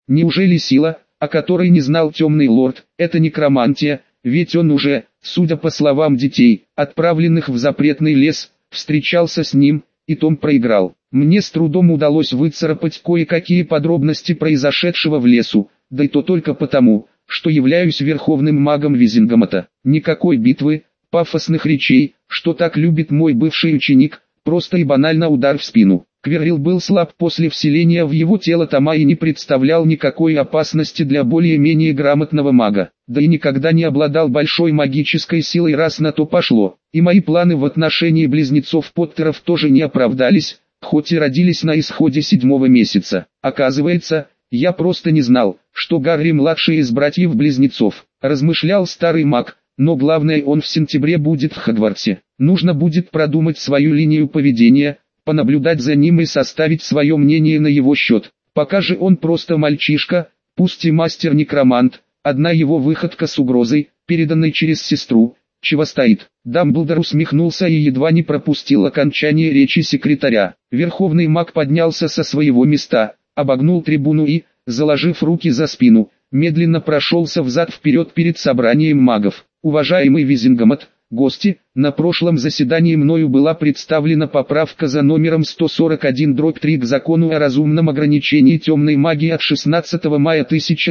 Неужели сила, о которой не знал темный лорд, это некромантия, ведь он уже, судя по словам детей, отправленных в запретный лес, встречался с ним, и Том проиграл. Мне с трудом удалось выцарапать кое-какие подробности произошедшего в лесу, да и то только потому, что являюсь верховным магом Визингамата. Никакой битвы, пафосных речей, что так любит мой бывший ученик, просто и банально удар в спину. Кверрил был слаб после вселения в его тело Тома и не представлял никакой опасности для более-менее грамотного мага, да и никогда не обладал большой магической силой, раз на то пошло. И мои планы в отношении близнецов Поттеров тоже не оправдались, хоть и родились на исходе 7-го месяца. Оказывается, я просто не знал, что Гарри младший из братьев-близнецов, размышлял старый маг, но главное, он в сентябре будет в Хогвартсе. Нужно будет продумать свою линию поведения, понаблюдать за ним и составить свое мнение на его счет. Пока же он просто мальчишка, пусть и мастер-некромант, одна его выходка с угрозой, переданной через сестру, чего стоит. Дамблдор усмехнулся и едва не пропустил окончание речи секретаря. Верховный маг поднялся со своего места, обогнул трибуну и, заложив руки за спину, медленно прошелся взад-вперед перед собранием магов. Уважаемый Визингамат, гости, на прошлом заседании мною была представлена поправка за номером 141/3 к закону о разумном ограничении темной магии от 16 мая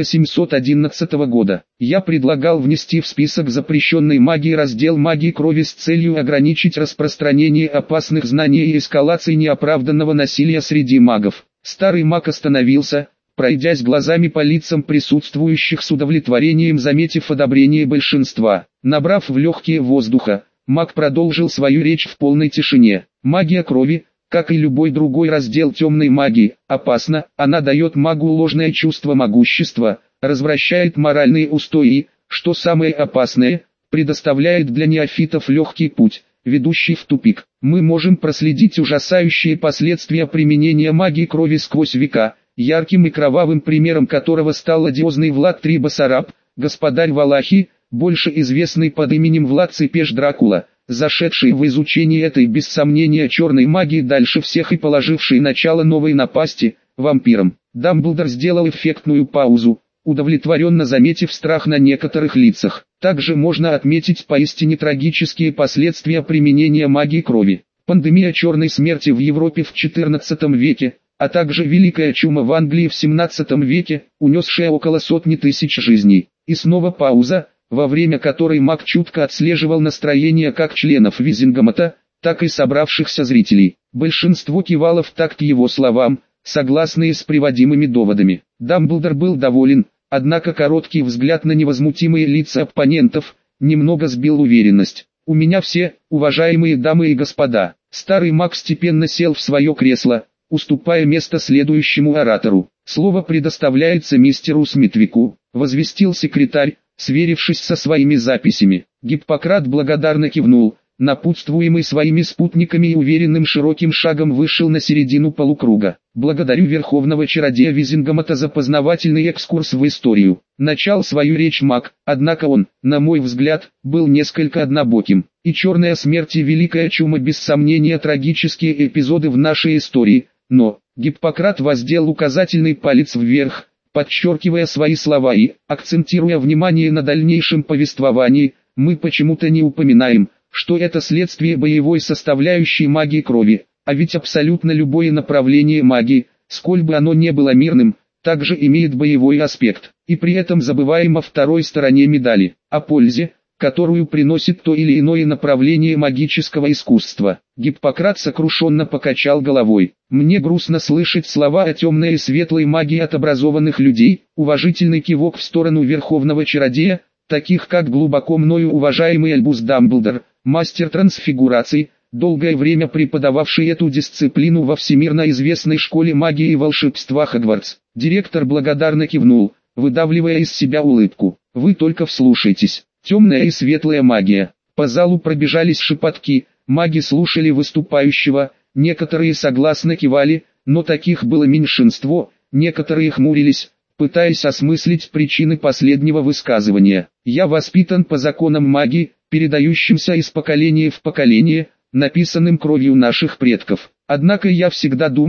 1711 года. Я предлагал внести в список запрещенной магии раздел магии крови с целью ограничить распространение опасных знаний и эскалации неоправданного насилия среди магов. Старый маг остановился, пройдясь глазами по лицам присутствующих с удовлетворением, заметив одобрение большинства. Набрав в легкие воздуха, маг продолжил свою речь в полной тишине. Магия крови, как и любой другой раздел темной магии, опасна, она дает магу ложное чувство могущества, развращает моральные устои и, что самое опасное, предоставляет для неофитов легкий путь, ведущий в тупик. Мы можем проследить ужасающие последствия применения магии крови сквозь века, ярким и кровавым примером которого стал одиозный Влад Трибасараб, господарь Валахи, больше известный под именем Влад Цепеш Дракула, зашедший в изучение этой без сомнения черной магии дальше всех и положивший начало новой напасти, вампирам. Дамблдор сделал эффектную паузу, удовлетворенно заметив страх на некоторых лицах. Также можно отметить поистине трагические последствия применения магии крови. Пандемия черной смерти в Европе в XIV веке, а также Великая чума в Англии в XVII веке, унесшая около сотни тысяч жизней. И снова пауза, во время которой маг чутко отслеживал настроение как членов Визингамата, так и собравшихся зрителей. Большинство кивало в такт его словам, согласные с приводимыми доводами. Дамблдор был доволен, однако короткий взгляд на невозмутимые лица оппонентов немного сбил уверенность. «У меня все, уважаемые дамы и господа». Старый маг степенно сел в свое кресло, уступая место следующему оратору. «Слово предоставляется мистеру Смитвику», — возвестил секретарь, сверившись со своими записями. Гиппократ благодарно кивнул, напутствуемый своими спутниками и уверенным широким шагом вышел на середину полукруга. «Благодарю верховного чародея Визингамата за познавательный экскурс в историю». Начал свою речь маг, однако он, на мой взгляд, был несколько однобоким. И черная смерть и великая чума без сомнения трагические эпизоды в нашей истории, но Гиппократ воздел указательный палец вверх, подчеркивая свои слова и, акцентируя внимание на дальнейшем повествовании, мы почему-то не упоминаем, что это следствие боевой составляющей магии крови, а ведь абсолютно любое направление магии, сколь бы оно не было мирным, также имеет боевой аспект, и при этом забываем о второй стороне медали, о пользе, которую приносит то или иное направление магического искусства. Гиппократ сокрушенно покачал головой. «Мне грустно слышать слова о темной и светлой магии от образованных людей», уважительный кивок в сторону верховного чародея, таких как глубоко мною уважаемый Альбус Дамблдор, мастер трансфигурации, долгое время преподававший эту дисциплину во всемирно известной школе магии и волшебства Хогвартс. Директор благодарно кивнул, выдавливая из себя улыбку. «Вы только вслушайтесь. Темная и светлая магия». По залу пробежались шепотки, маги слушали выступающего, некоторые согласно кивали, но таких было меньшинство, некоторые хмурились, пытаясь осмыслить причины последнего высказывания. «Я воспитан по законам магии, передающимся из поколения в поколение, написанным кровью наших предков. Однако я всегда думал,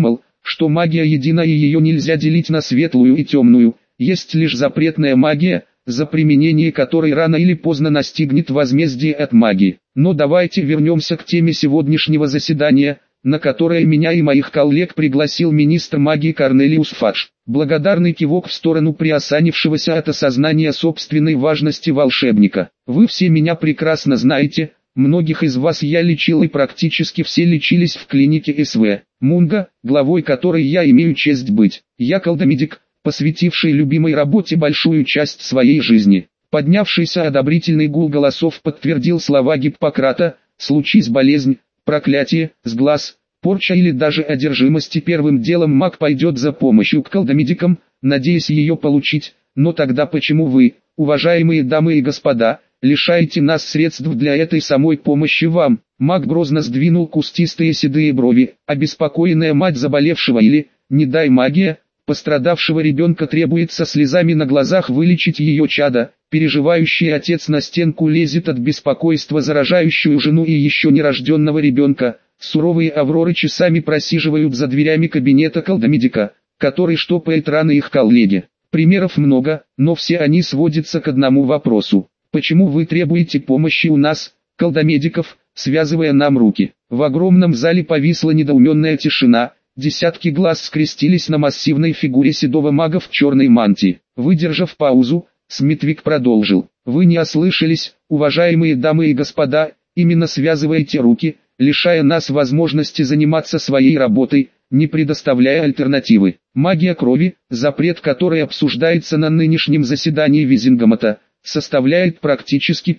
что магия едина и ее нельзя делить на светлую и темную, есть лишь запретная магия, за применение которой рано или поздно настигнет возмездие от магии. Но давайте вернемся к теме сегодняшнего заседания, на которое меня и моих коллег пригласил министр магии Корнелиус Фадж. Благодарный кивок в сторону приосанившегося от осознания собственной важности волшебника. Вы все меня прекрасно знаете, многих из вас я лечил и практически все лечились в клинике СВ Мунга, главой которой я имею честь быть. Я колдомедик, посвятивший любимой работе большую часть своей жизни. Поднявшийся одобрительный гул голосов подтвердил слова Гиппократа: случись болезнь, проклятие, сглаз, порча или даже одержимость, и первым делом маг пойдет за помощью к колдомедикам, надеясь ее получить. Но тогда почему вы, уважаемые дамы и господа, лишаете нас средств для этой самой помощи вам? Маг грозно сдвинул кустистые седые брови. Обеспокоенная мать заболевшего или, не дай магия, пострадавшего ребенка требует со слезами на глазах вылечить ее чадо. Переживающий отец на стенку лезет от беспокойства за рожающую жену и еще нерожденного ребенка. Суровые Авроры часами просиживают за дверями кабинета колдомедика, который штопает раны их коллеги. Примеров много, но все они сводятся к одному вопросу: почему вы требуете помощи у нас, колдомедиков, связывая нам руки? В огромном зале повисла недоуменная тишина. Десятки глаз скрестились на массивной фигуре седого мага в черной мантии. Выдержав паузу, Смитвик продолжил: вы не ослышались, уважаемые дамы и господа, именно связываете руки, лишая нас возможности заниматься своей работой, не предоставляя альтернативы. Магия крови, запрет которой обсуждается на нынешнем заседании Визингамата, составляет практически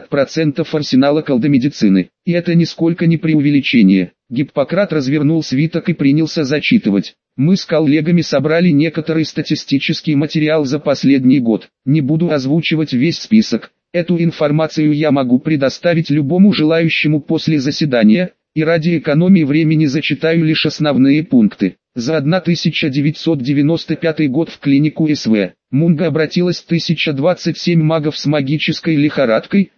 50% арсенала колдомедицины. И это нисколько не преувеличение. Гиппократ развернул свиток и принялся зачитывать. Мы с коллегами собрали некоторый статистический материал за последний год. Не буду озвучивать весь список. Эту информацию я могу предоставить любому желающему после заседания, и ради экономии времени зачитаю лишь основные пункты. За 1995 год в клинику СВ Мунга обратилось 1027 магов с магической лихорадкой,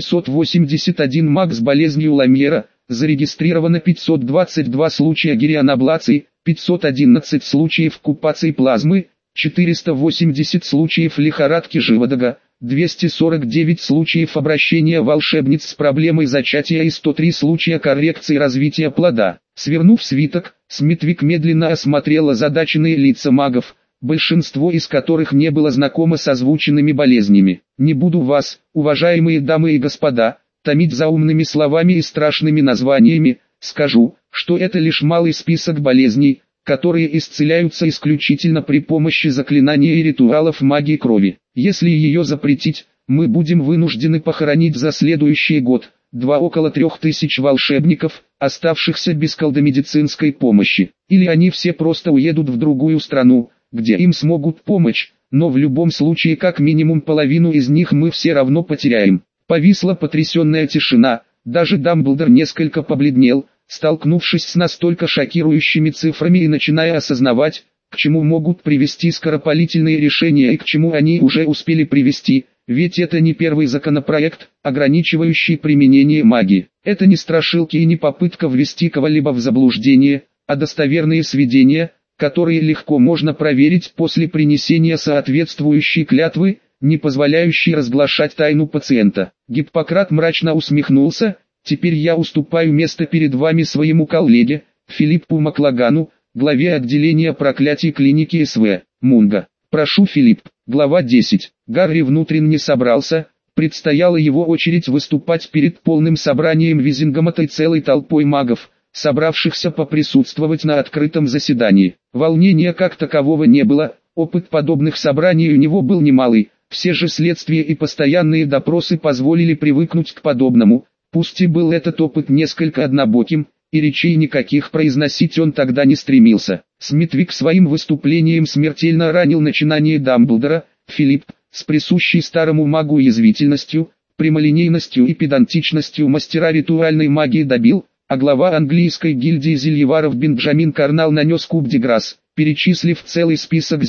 781 маг с болезнью Ламьера, зарегистрировано 522 случая гирианоблации, 511 случаев купации плазмы, 480 случаев лихорадки Живодага, 249 случаев обращения волшебниц с проблемой зачатия и 103 случая коррекции развития плода. Свернув свиток, Смитвик медленно осмотрел озадаченные лица магов, большинство из которых не было знакомо с озвученными болезнями. Не буду вас, уважаемые дамы и господа, томить заумными словами и страшными названиями, скажу, что это лишь малый список болезней, которые исцеляются исключительно при помощи заклинаний и ритуалов магии крови. Если ее запретить, мы будем вынуждены похоронить за следующий год около 3000 волшебников, оставшихся без колдомедицинской помощи. Или они все просто уедут в другую страну, где им смогут помочь, но в любом случае как минимум половину из них мы все равно потеряем. Повисла потрясенная тишина, даже Дамблдор несколько побледнел, столкнувшись с настолько шокирующими цифрами и начиная осознавать, к чему могут привести скоропалительные решения и к чему они уже успели привести, ведь это не первый законопроект, ограничивающий применение магии. Это не страшилки и не попытка ввести кого-либо в заблуждение, а достоверные сведения, которые легко можно проверить после принесения соответствующей клятвы, не позволяющей разглашать тайну пациента. Гиппократ мрачно усмехнулся: теперь я уступаю место перед вами своему коллеге, Филиппу Маклагану, главе отделения проклятий клиники СВ Мунга. Прошу, Филипп. Глава 10. Гарри внутренне собрался, предстояла его очередь выступать перед полным собранием Визингамата и целой толпой магов, собравшихся поприсутствовать на открытом заседании. Волнения как такового не было, опыт подобных собраний у него был немалый, все же следствия и постоянные допросы позволили привыкнуть к подобному, пусть и был этот опыт несколько однобоким, и речей никаких произносить он тогда не стремился. Смитвик своим выступлением смертельно ранил начинание Дамблдора. Филипп, с присущей старому магу язвительностью, прямолинейностью и педантичностью мастера ритуальной магии добил, а глава английской гильдии зельеваров Бенджамин Карнал нанес куб де грас, перечислив целый список зелий,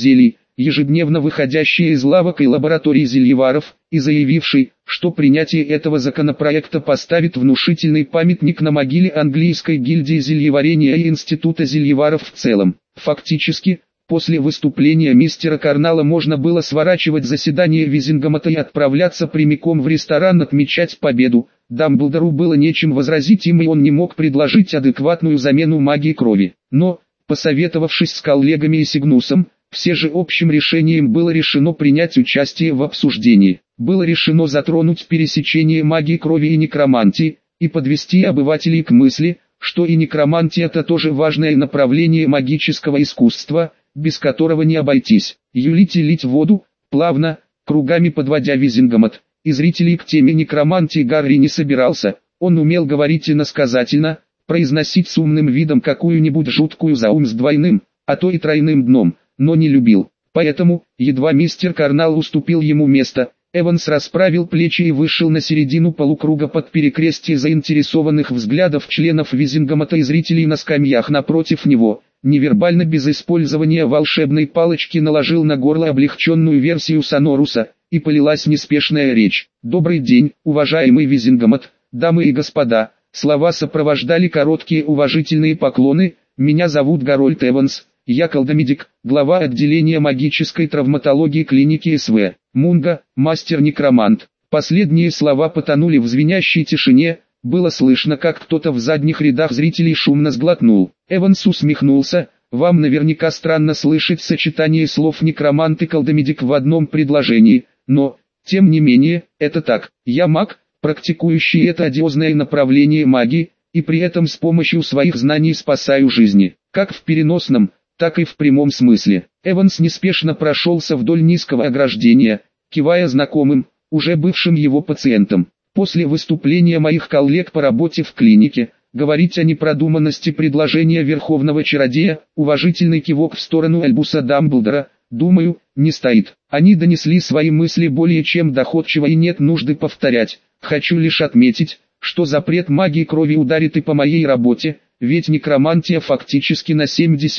ежедневно выходящая из лавок и лабораторий зельеваров, и заявивший, что принятие этого законопроекта поставит внушительный памятник на могиле английской гильдии зельеварения и института зельеваров в целом. Фактически, после выступления мистера Карнала можно было сворачивать заседание Визингамота и отправляться прямиком в ресторан отмечать победу. Дамблдору было нечем возразить им, и он не мог предложить адекватную замену магии крови. Но, посоветовавшись с коллегами и Сигнусом, все же общим решением было решено принять участие в обсуждении. Было решено затронуть пересечение магии крови и некромантии, и подвести обывателей к мысли, что и некромантия – это тоже важное направление магического искусства, без которого не обойтись. Юлить и лить воду, плавно, кругами подводя Визингамот, и зрителей к теме некромантии Гарри не собирался. Он умел говорить иносказательно, произносить с умным видом какую-нибудь жуткую заум с двойным, а то и тройным дном, но не любил. Поэтому, едва мистер Карнал уступил ему место, Эванс расправил плечи и вышел на середину полукруга под перекрестие заинтересованных взглядов членов Визингамота и зрителей на скамьях напротив него. Невербально без использования волшебной палочки наложил на горло облегченную версию Соноруса, и полилась неспешная речь. «Добрый день, уважаемый Визингамот, дамы и господа». Слова сопровождали короткие уважительные поклоны. «Меня зовут Гарольд Эванс, я колдомедик, глава отделения магической травматологии клиники СВ. Мунга, мастер-некромант». Последние слова потонули в звенящей тишине. Было слышно, как кто-то в задних рядах зрителей шумно сглотнул. Эванс усмехнулся. «Вам наверняка странно слышать сочетание слов некромант и колдомедик в одном предложении, но, тем не менее, это так. Я маг, практикующий это одиозное направление магии, и при этом с помощью своих знаний спасаю жизни, как в переносном, так и в прямом смысле». Эванс неспешно прошелся вдоль низкого ограждения, кивая знакомым, уже бывшим его пациентам. «После выступления моих коллег по работе в клинике, говорить о непродуманности предложения Верховного Чародея, уважительный кивок в сторону Альбуса Дамблдора, думаю, не стоит. Они донесли свои мысли более чем доходчиво и нет нужды повторять. Хочу лишь отметить, что запрет магии крови ударит и по моей работе, ведь некромантия фактически на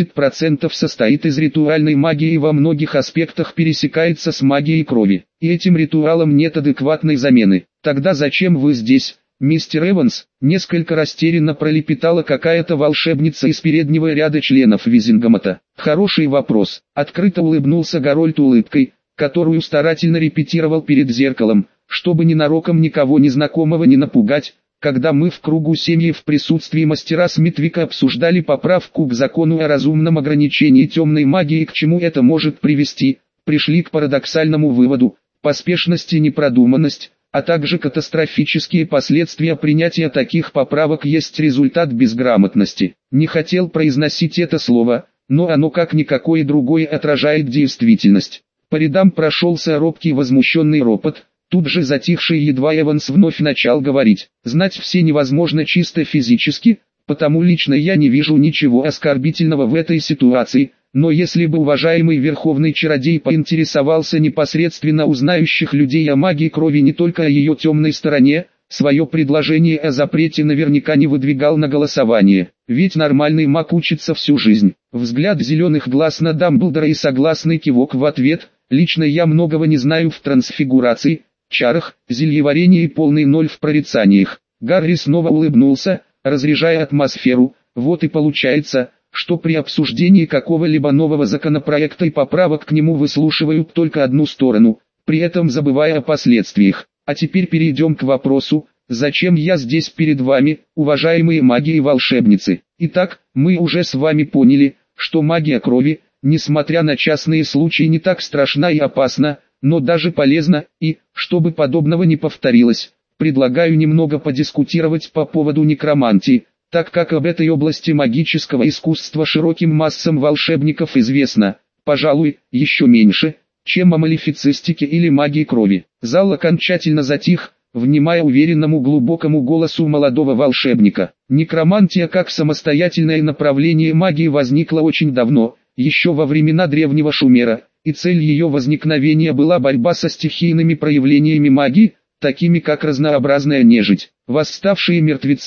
70% состоит из ритуальной магии и во многих аспектах пересекается с магией крови. И этим ритуалам нет адекватной замены. Тогда зачем вы здесь, мистер Эванс? Несколько растерянно пролепетала какая-то волшебница из переднего ряда членов Визингамота. Хороший вопрос. Открыто улыбнулся Гарольд улыбкой, которую старательно репетировал перед зеркалом, чтобы ненароком никого незнакомого не напугать. Когда мы в кругу семьи в присутствии мастера Смитвика обсуждали поправку к закону о разумном ограничении темной магии и к чему это может привести, пришли к парадоксальному выводу: поспешность и непродуманность, а также катастрофические последствия принятия таких поправок есть результат безграмотности. Не хотел произносить это слово, но оно как никакое другое отражает действительность. По рядам прошелся робкий возмущенный ропот. Тут же затихший едва Эванс вновь начал говорить. «Знать все невозможно чисто физически, потому лично я не вижу ничего оскорбительного в этой ситуации, но если бы уважаемый Верховный Чародей поинтересовался непосредственно у знающих людей о магии крови не только о ее темной стороне, свое предложение о запрете наверняка не выдвигал на голосование, ведь нормальный маг учится всю жизнь». Взгляд зеленых глаз на Дамблдора и согласный кивок в ответ. «Лично я многого не знаю в трансфигурации, чарах, зельеварении и полный ноль в прорицаниях». Гарри снова улыбнулся, разряжая атмосферу. «Вот и получается, что при обсуждении какого-либо нового законопроекта и поправок к нему выслушивают только одну сторону, при этом забывая о последствиях. А теперь перейдем к вопросу, зачем я здесь перед вами, уважаемые маги и волшебницы. Итак, мы уже с вами поняли, что магия крови, несмотря на частные случаи, не так страшна и опасна, но даже полезно, и, чтобы подобного не повторилось, предлагаю немного подискутировать по поводу некромантии, так как об этой области магического искусства широким массам волшебников известно, пожалуй, еще меньше, чем о малефицистике или магии крови. Зал окончательно затих, внимая уверенному глубокому голосу молодого волшебника. Некромантия как самостоятельное направление магии возникла очень давно, еще во времена древнего Шумера, и цель ее возникновения была борьба со стихийными проявлениями магии, такими как разнообразная нежить, восставшие мертвецы,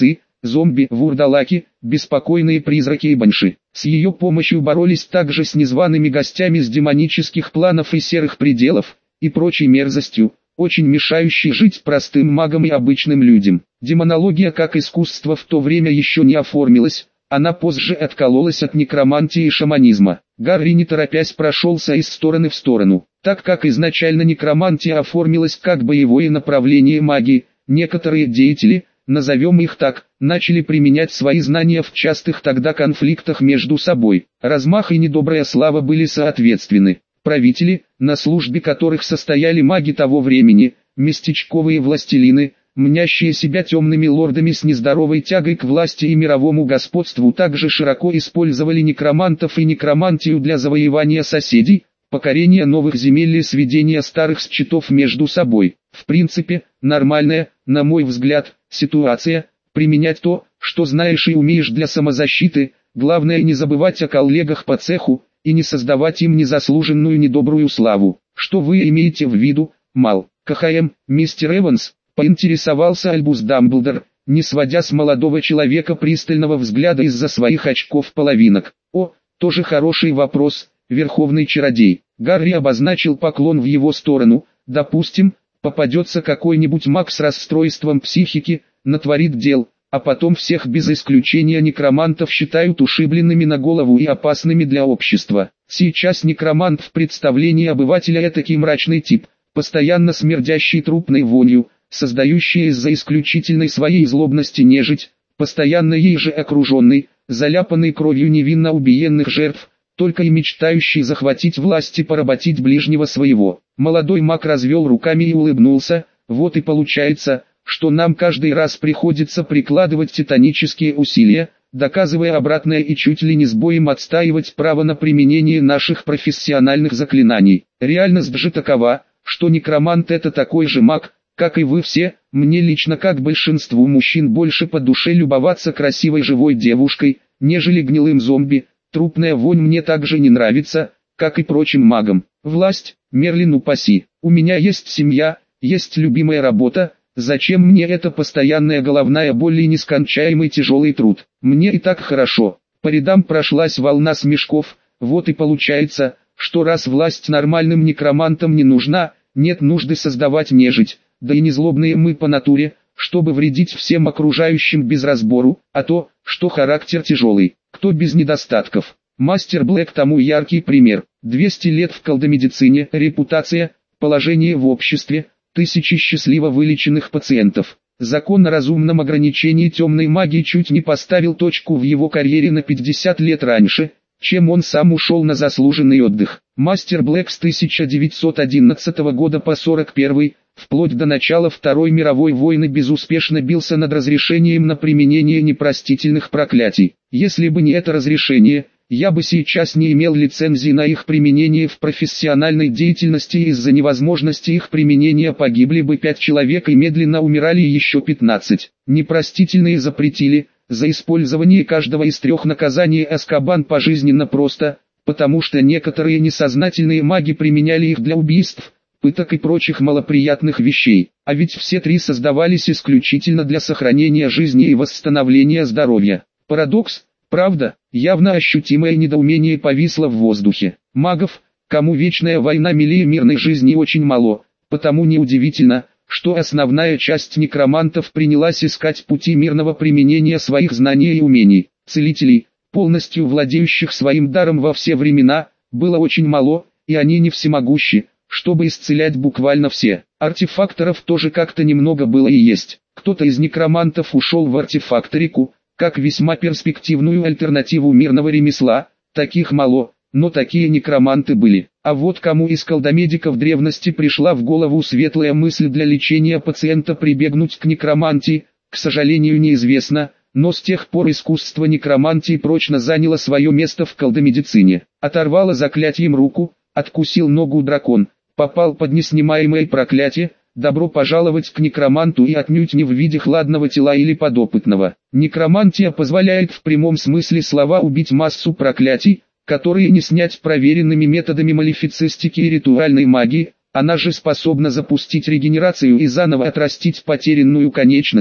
зомби, вурдалаки, беспокойные призраки и банши. С ее помощью боролись также с незваными гостями с демонических планов и серых пределов, и прочей мерзостью, очень мешающей жить простым магам и обычным людям. Демонология как искусство в то время еще не оформилась, она позже откололась от некромантии и шаманизма. Гарри не торопясь прошелся из стороны в сторону. Так как изначально некромантия оформилась как боевое направление магии, некоторые деятели, назовем их так, начали применять свои знания в частых тогда конфликтах между собой. Размах и недобрая слава были соответственны. Правители, на службе которых состояли маги того времени, местечковые властелины, мнящие себя темными лордами с нездоровой тягой к власти и мировому господству, также широко использовали некромантов и некромантию для завоевания соседей, покорения новых земель и сведения старых счетов между собой. В принципе, нормальная, на мой взгляд, ситуация, применять то, что знаешь и умеешь для самозащиты, главное не забывать о коллегах по цеху, и не создавать им незаслуженную недобрую славу. Что вы имеете в виду, Мал? КХМ, мистер Эванс, поинтересовался Альбус Дамблдор, не сводя с молодого человека пристального взгляда из-за своих очков-половинок. О, тоже хороший вопрос, верховный чародей. Гарри обозначил поклон в его сторону. Допустим, попадется какой-нибудь маг с расстройством психики, натворит дел, а потом всех без исключения некромантов считают ушибленными на голову и опасными для общества. Сейчас некромант в представлении обывателя этакий мрачный тип, постоянно смердящий трупной вонью, создающий из-за исключительной своей злобности нежить, постоянно ей же окруженный, заляпанный кровью невинно убиенных жертв, только и мечтающий захватить власть и поработить ближнего своего. Молодой маг развел руками и улыбнулся. Вот и получается, что нам каждый раз приходится прикладывать титанические усилия, доказывая обратное и чуть ли не с боем отстаивать право на применение наших профессиональных заклинаний. Реальность же такова, что некромант это такой же маг, как и вы все. Мне лично, как большинству мужчин, больше по душе любоваться красивой живой девушкой, нежели гнилым зомби. Трупная вонь мне также не нравится, как и прочим магам. Власть, Мерлин упаси. У меня есть семья, есть любимая работа. Зачем мне эта постоянная головная боль и нескончаемый тяжелый труд? Мне и так хорошо. По рядам прошлась волна смешков. Вот и получается, что раз власть нормальным некромантам не нужна, нет нужды создавать нежить, да и не злобные мы по натуре, чтобы вредить всем окружающим без разбору, а то, что характер тяжелый, кто без недостатков. Мастер Блэк тому яркий пример. 200 лет в колдомедицине, репутация, положение в обществе, тысячи счастливо вылеченных пациентов. Закон о разумном ограничении темной магии чуть не поставил точку в его карьере на 50 лет раньше, чем он сам ушел на заслуженный отдых. Мастер Блэк с 1911 года по 41, вплоть до начала Второй мировой войны безуспешно бился над разрешением на применение непростительных проклятий. Если бы не это разрешение, я бы сейчас не имел лицензии на их применение в профессиональной деятельности, и из-за невозможности их применения погибли бы 5 человек и медленно умирали еще 15. Непростительные запретили, за использование каждого из 3 наказаний Азкабан пожизненно просто, потому что некоторые несознательные маги применяли их для убийств, пыток и прочих малоприятных вещей, а ведь все 3 создавались исключительно для сохранения жизни и восстановления здоровья. Парадокс, правда? Явно ощутимое недоумение повисло в воздухе. Магов, кому вечная война милее мирной жизни, очень мало, потому неудивительно, что основная часть некромантов принялась искать пути мирного применения своих знаний и умений. Целителей, полностью владеющих своим даром во все времена, было очень мало, и они не всемогущи, чтобы исцелять буквально все. Артефакторов тоже как-то немного было и есть. Кто-то из некромантов ушел в артефакторику, как весьма перспективную альтернативу мирного ремесла. Таких мало, но такие некроманты были. А вот кому из колдомедиков древности пришла в голову светлая мысль для лечения пациента прибегнуть к некромантии, к сожалению неизвестно, но с тех пор искусство некромантии прочно заняло свое место в колдомедицине. Оторвало заклятием руку, откусил ногу дракон, попал под неснимаемое проклятие, добро пожаловать к некроманту, и отнюдь не в виде хладного тела или подопытного. Некромантия позволяет в прямом смысле слова убить массу проклятий, которые не снять проверенными методами малефицистики и ритуальной магии. Она же способна запустить регенерацию и заново отрастить потерянную конечность,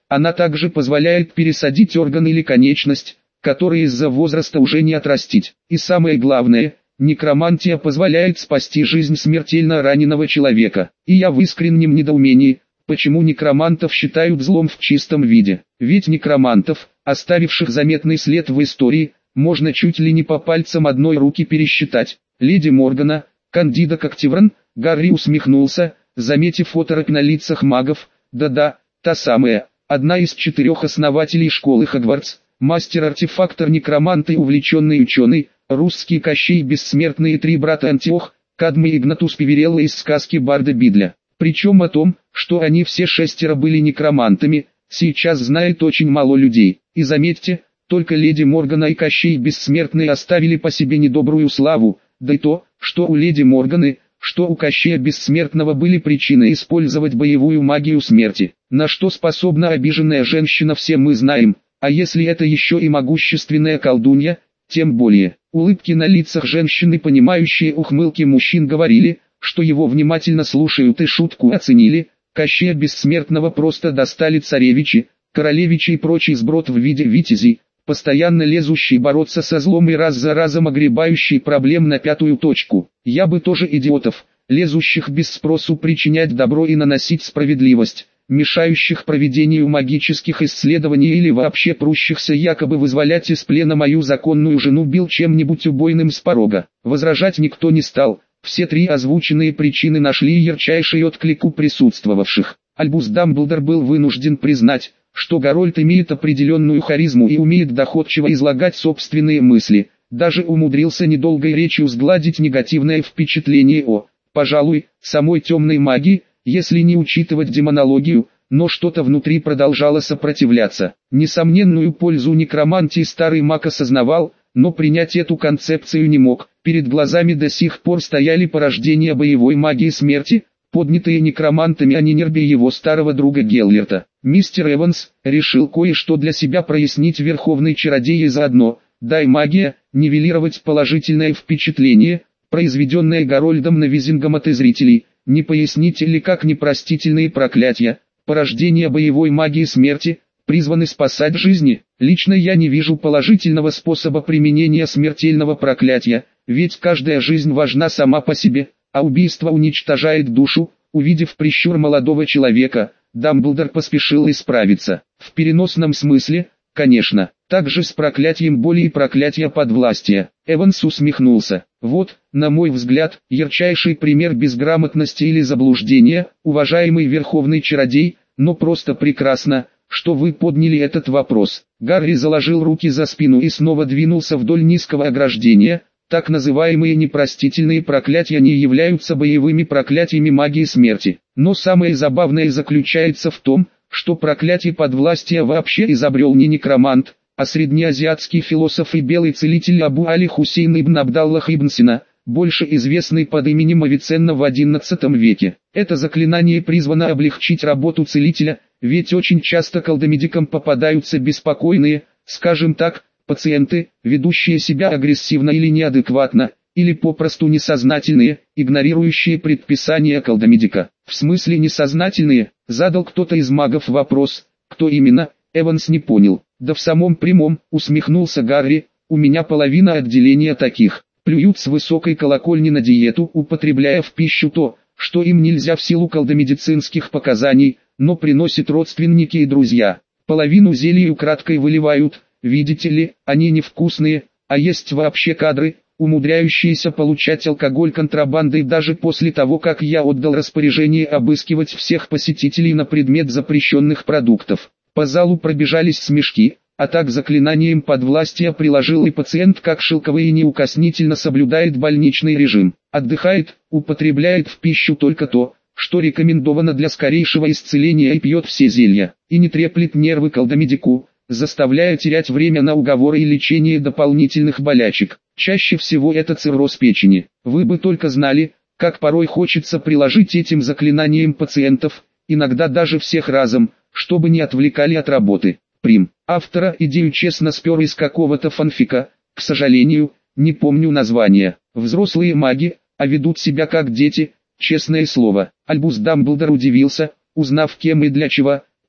Она также позволяет пересадить орган или конечность, которые из-за возраста уже не отрастить. И самое главное, некромантия позволяет спасти жизнь смертельно раненого человека. И я в искреннем недоумении, почему некромантов считают злом в чистом виде. Ведь некромантов, оставивших заметный след в истории, можно чуть ли не по пальцам одной руки пересчитать. Леди Моргана, Кандида Коктевран, Гарри усмехнулся, заметив оторопь на лицах магов. Да-да, та самая, одна из 4 основателей школы Хогвартс, мастер-артефактор, некромант и увлеченный ученый, русский Кощей Бессмертный и 3 брата Антиох, Кадм и Игнатус Пиверелла из сказки Барда Бидля. Причем о том, что они все 6 были некромантами, сейчас знает очень мало людей. И заметьте, только леди Моргана и Кощей Бессмертный оставили по себе недобрую славу, да и то, что у леди Морганы, что у Кощея Бессмертного были причины использовать боевую магию смерти. На что способна обиженная женщина, все мы знаем, а если это еще и могущественная колдунья, тем более. Улыбки на лицах женщины, понимающие ухмылки мужчин, говорили, что его внимательно слушают и шутку оценили. Кощея Бессмертного просто достали царевичи, королевичи и прочий сброд в виде витязей, постоянно лезущий бороться со злом и раз за разом огребающий проблем на 5-ю точку. Я бы тоже идиотов, лезущих без спросу причинять добро и наносить справедливость, мешающих проведению магических исследований или вообще прущихся якобы вызволять из плена мою законную жену, бил чем-нибудь убойным с порога. Возражать никто не стал. Все 3 озвученные причины нашли ярчайший отклик у присутствовавших. Альбус Дамблдор был вынужден признать, что Гарольд имеет определенную харизму и умеет доходчиво излагать собственные мысли. Даже умудрился недолгой речью сгладить негативное впечатление о, пожалуй, самой темной магии, если не учитывать демонологию, но что-то внутри продолжало сопротивляться. Несомненную пользу некромантии старый маг осознавал, но принять эту концепцию не мог. Перед глазами до сих пор стояли порождения боевой магии смерти, поднятые некромантами, а не нерби его старого друга Геллерта. Мистер Эванс решил кое-что для себя прояснить верховный чародей, и заодно, дай магия, нивелировать положительное впечатление, произведенное Гарольдом на Визингомот и зрителей. Не поясните ли, как непростительные проклятия, порождения боевой магии смерти, призваны спасать жизни? Лично я не вижу положительного способа применения смертельного проклятия, ведь каждая жизнь важна сама по себе, а убийство уничтожает душу. Увидев прищур молодого человека, Дамблдор поспешил исправиться. В переносном смысле, конечно, также с проклятием боли и проклятия подвластия. Эванс усмехнулся. Вот, на мой взгляд, ярчайший пример безграмотности или заблуждения, уважаемый верховный чародей, но просто прекрасно, что вы подняли этот вопрос. Гарри заложил руки за спину и снова двинулся вдоль низкого ограждения. Так называемые непростительные проклятия не являются боевыми проклятиями магии смерти. Но самое забавное заключается в том, что проклятие подвластия вообще изобрел не некромант, а среднеазиатский философ и белый целитель Абу Али Хусейн ибн Абдаллах ибн Сина, больше известный под именем Авиценна в XI веке. Это заклинание призвано облегчить работу целителя, ведь очень часто колдомедикам попадаются беспокойные, скажем так, пациенты, ведущие себя агрессивно или неадекватно, или попросту несознательные, игнорирующие предписания колдомедика. В смысле несознательные? Задал кто-то из магов вопрос. Кто именно? Эванс не понял. Да в самом прямом, усмехнулся Гарри, у меня половина отделения таких. Плюют с высокой колокольни на диету, употребляя в пищу то, что им нельзя в силу колдомедицинских показаний, но приносят родственники и друзья. Половину зелий украдкой выливают. Видите ли, они невкусные, а есть вообще кадры, умудряющиеся получать алкоголь контрабандой даже после того, как я отдал распоряжение обыскивать всех посетителей на предмет запрещенных продуктов. По залу пробежались смешки, а так заклинанием подвластия приложил и пациент как шелковый и неукоснительно соблюдает больничный режим. Отдыхает, употребляет в пищу только то, что рекомендовано для скорейшего исцеления, и пьет все зелья, и не треплет нервы колдомедику, заставляя терять время на уговоры и лечение дополнительных болячек. Чаще всего это цирроз печени. Вы бы только знали, как порой хочется приложить этим заклинанием пациентов, иногда даже всех разом, чтобы не отвлекали от работы. Прим. Автора идею честно спер из какого-то фанфика, к сожалению, не помню название. Взрослые маги, а ведут себя как дети, честное слово. Альбус Дамблдор удивился, узнав, кем и для чего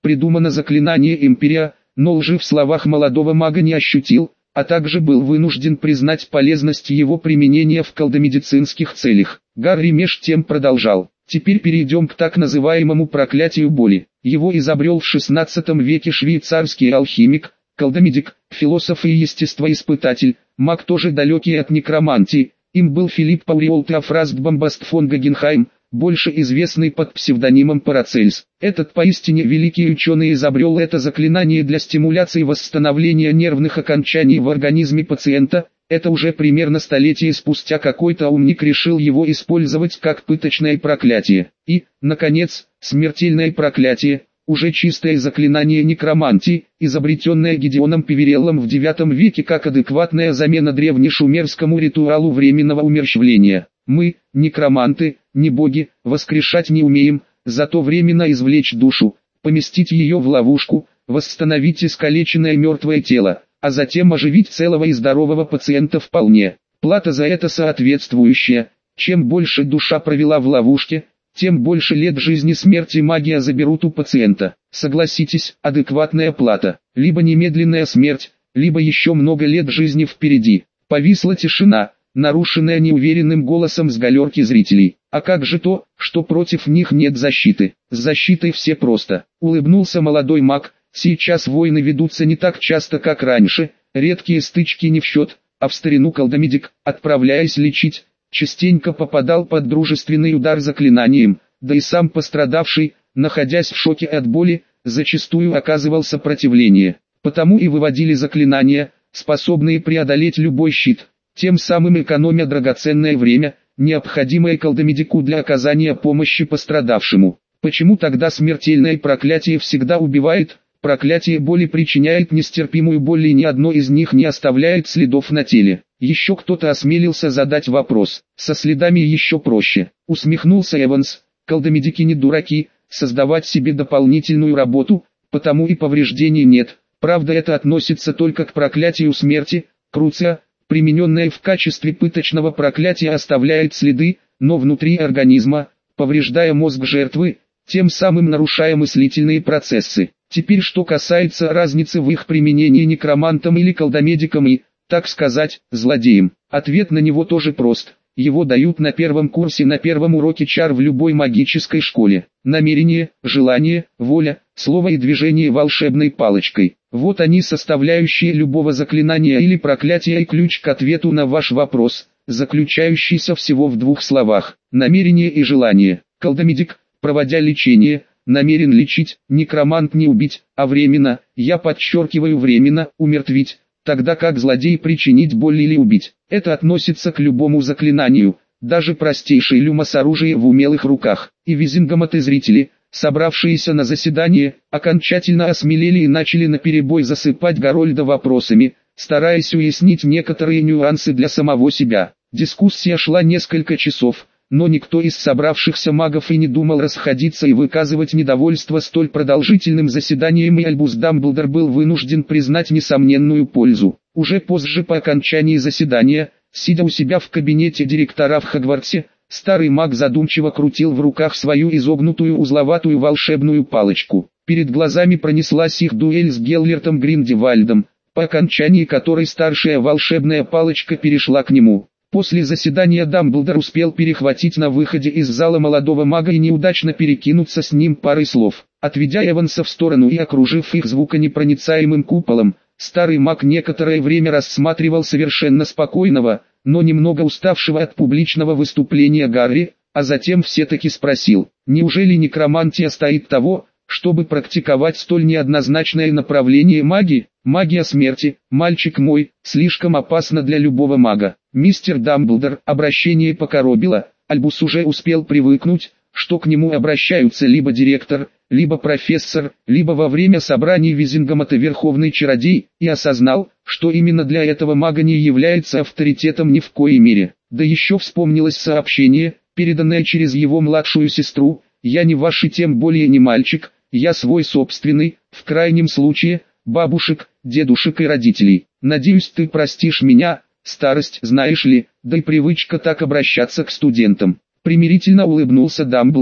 придумано заклинание Империя, но лжи в словах молодого мага не ощутил, а также был вынужден признать полезность его применения в колдомедицинских целях. Гарри меж тем продолжал. Теперь перейдем к так называемому проклятию боли. Его изобрел в XVI веке швейцарский алхимик, колдомедик, философ и естествоиспытатель, маг тоже далекий от некромантии. Им был Филипп Ауреол Теофраст Бомбаст фон Гогенхайм, больше известный под псевдонимом Парацельс. Этот поистине великий ученый изобрел это заклинание для стимуляции восстановления нервных окончаний в организме пациента. Это уже примерно столетие спустя какой-то умник решил его использовать как пыточное проклятие. И, наконец, смертельное проклятие, уже чистое заклинание некромантии, изобретенное Гидеоном Пивереллом в IX веке как адекватная замена древнешумерскому ритуалу временного умерщвления. Мы, некроманты, не боги, воскрешать не умеем, зато временно извлечь душу, поместить ее в ловушку, восстановить искалеченное мертвое тело, а затем оживить целого и здорового пациента вполне. Плата за это соответствующая. Чем больше душа провела в ловушке, тем больше лет жизни смерти магия заберут у пациента. Согласитесь, адекватная плата. Либо немедленная смерть, либо еще много лет жизни впереди. Повисла тишина, нарушенная неуверенным голосом с галерки зрителей. А как же то, что против них нет защиты? С защитой все просто. Улыбнулся молодой маг. Сейчас войны ведутся не так часто, как раньше, редкие стычки не в счет, а в старину колдомедик, отправляясь лечить, частенько попадал под дружественный удар заклинанием, да и сам пострадавший, находясь в шоке от боли, зачастую оказывал сопротивление. Потому и выводили заклинания, способные преодолеть любой щит, тем самым экономя драгоценное время, необходимое колдомедику для оказания помощи пострадавшему. Почему тогда смертельное проклятие всегда убивает? Проклятие боли причиняет нестерпимую боль, и ни одно из них не оставляет следов на теле. Еще кто-то осмелился задать вопрос. Со следами еще проще. Усмехнулся Эванс. Колдомедики не дураки, создавать себе дополнительную работу, потому и повреждений нет. Правда, это относится только к проклятию смерти. Круция, примененное в качестве пыточного проклятия, оставляет следы, но внутри организма, повреждая мозг жертвы, тем самым нарушая мыслительные процессы. Теперь что касается разницы в их применении некромантам или колдомедикам и, так сказать, злодеям. Ответ на него тоже прост. Его дают на первом курсе, на первом уроке чар в любой магической школе. Намерение, желание, воля, слово и движение волшебной палочкой. Вот они, составляющие любого заклинания или проклятия, и ключ к ответу на ваш вопрос, заключающийся всего в двух словах. Намерение и желание. Колдомедик, проводя лечение, намерен лечить, некромант не убить, а временно, я подчеркиваю временно, умертвить, тогда как злодей причинить боль или убить. Это относится к любому заклинанию, даже простейшей люмос-оружие в умелых руках. И визингоматы-зрители, собравшиеся на заседание, окончательно осмелели и начали наперебой засыпать Гарольда вопросами, стараясь уяснить некоторые нюансы для самого себя. Дискуссия шла несколько часов. Но никто из собравшихся магов и не думал расходиться и выказывать недовольство столь продолжительным заседанием, и Альбус Дамблдор был вынужден признать несомненную пользу. Уже позже, по окончании заседания, сидя у себя в кабинете директора в Хогвартсе, старый маг задумчиво крутил в руках свою изогнутую узловатую волшебную палочку. Перед глазами пронеслась их дуэль с Геллертом Гриндевальдом, по окончании которой старшая волшебная палочка перешла к нему. После заседания Дамблдор успел перехватить на выходе из зала молодого мага и неудачно перекинуться с ним парой слов. Отведя Эванса в сторону и окружив их звуконепроницаемым куполом, старый маг некоторое время рассматривал совершенно спокойного, но немного уставшего от публичного выступления Гарри, а затем все-таки спросил: неужели некромантия стоит того, чтобы практиковать столь неоднозначное направление магии? Магия смерти, мальчик мой, слишком опасна для любого мага. Мистер Дамблдор, обращение покоробило. Альбус уже успел привыкнуть, что к нему обращаются либо директор, либо профессор, либо во время собраний Визингомата верховный чародей, и осознал, что именно для этого мага не является авторитетом ни в коей мере. Да еще вспомнилось сообщение, переданное через его младшую сестру: «Я не ваш и тем более не мальчик, я свой собственный, в крайнем случае, бабушек, дедушек и родителей. Надеюсь, ты простишь меня, старость, знаешь ли, да и привычка так обращаться к студентам». Примирительно улыбнулся Дамблдор,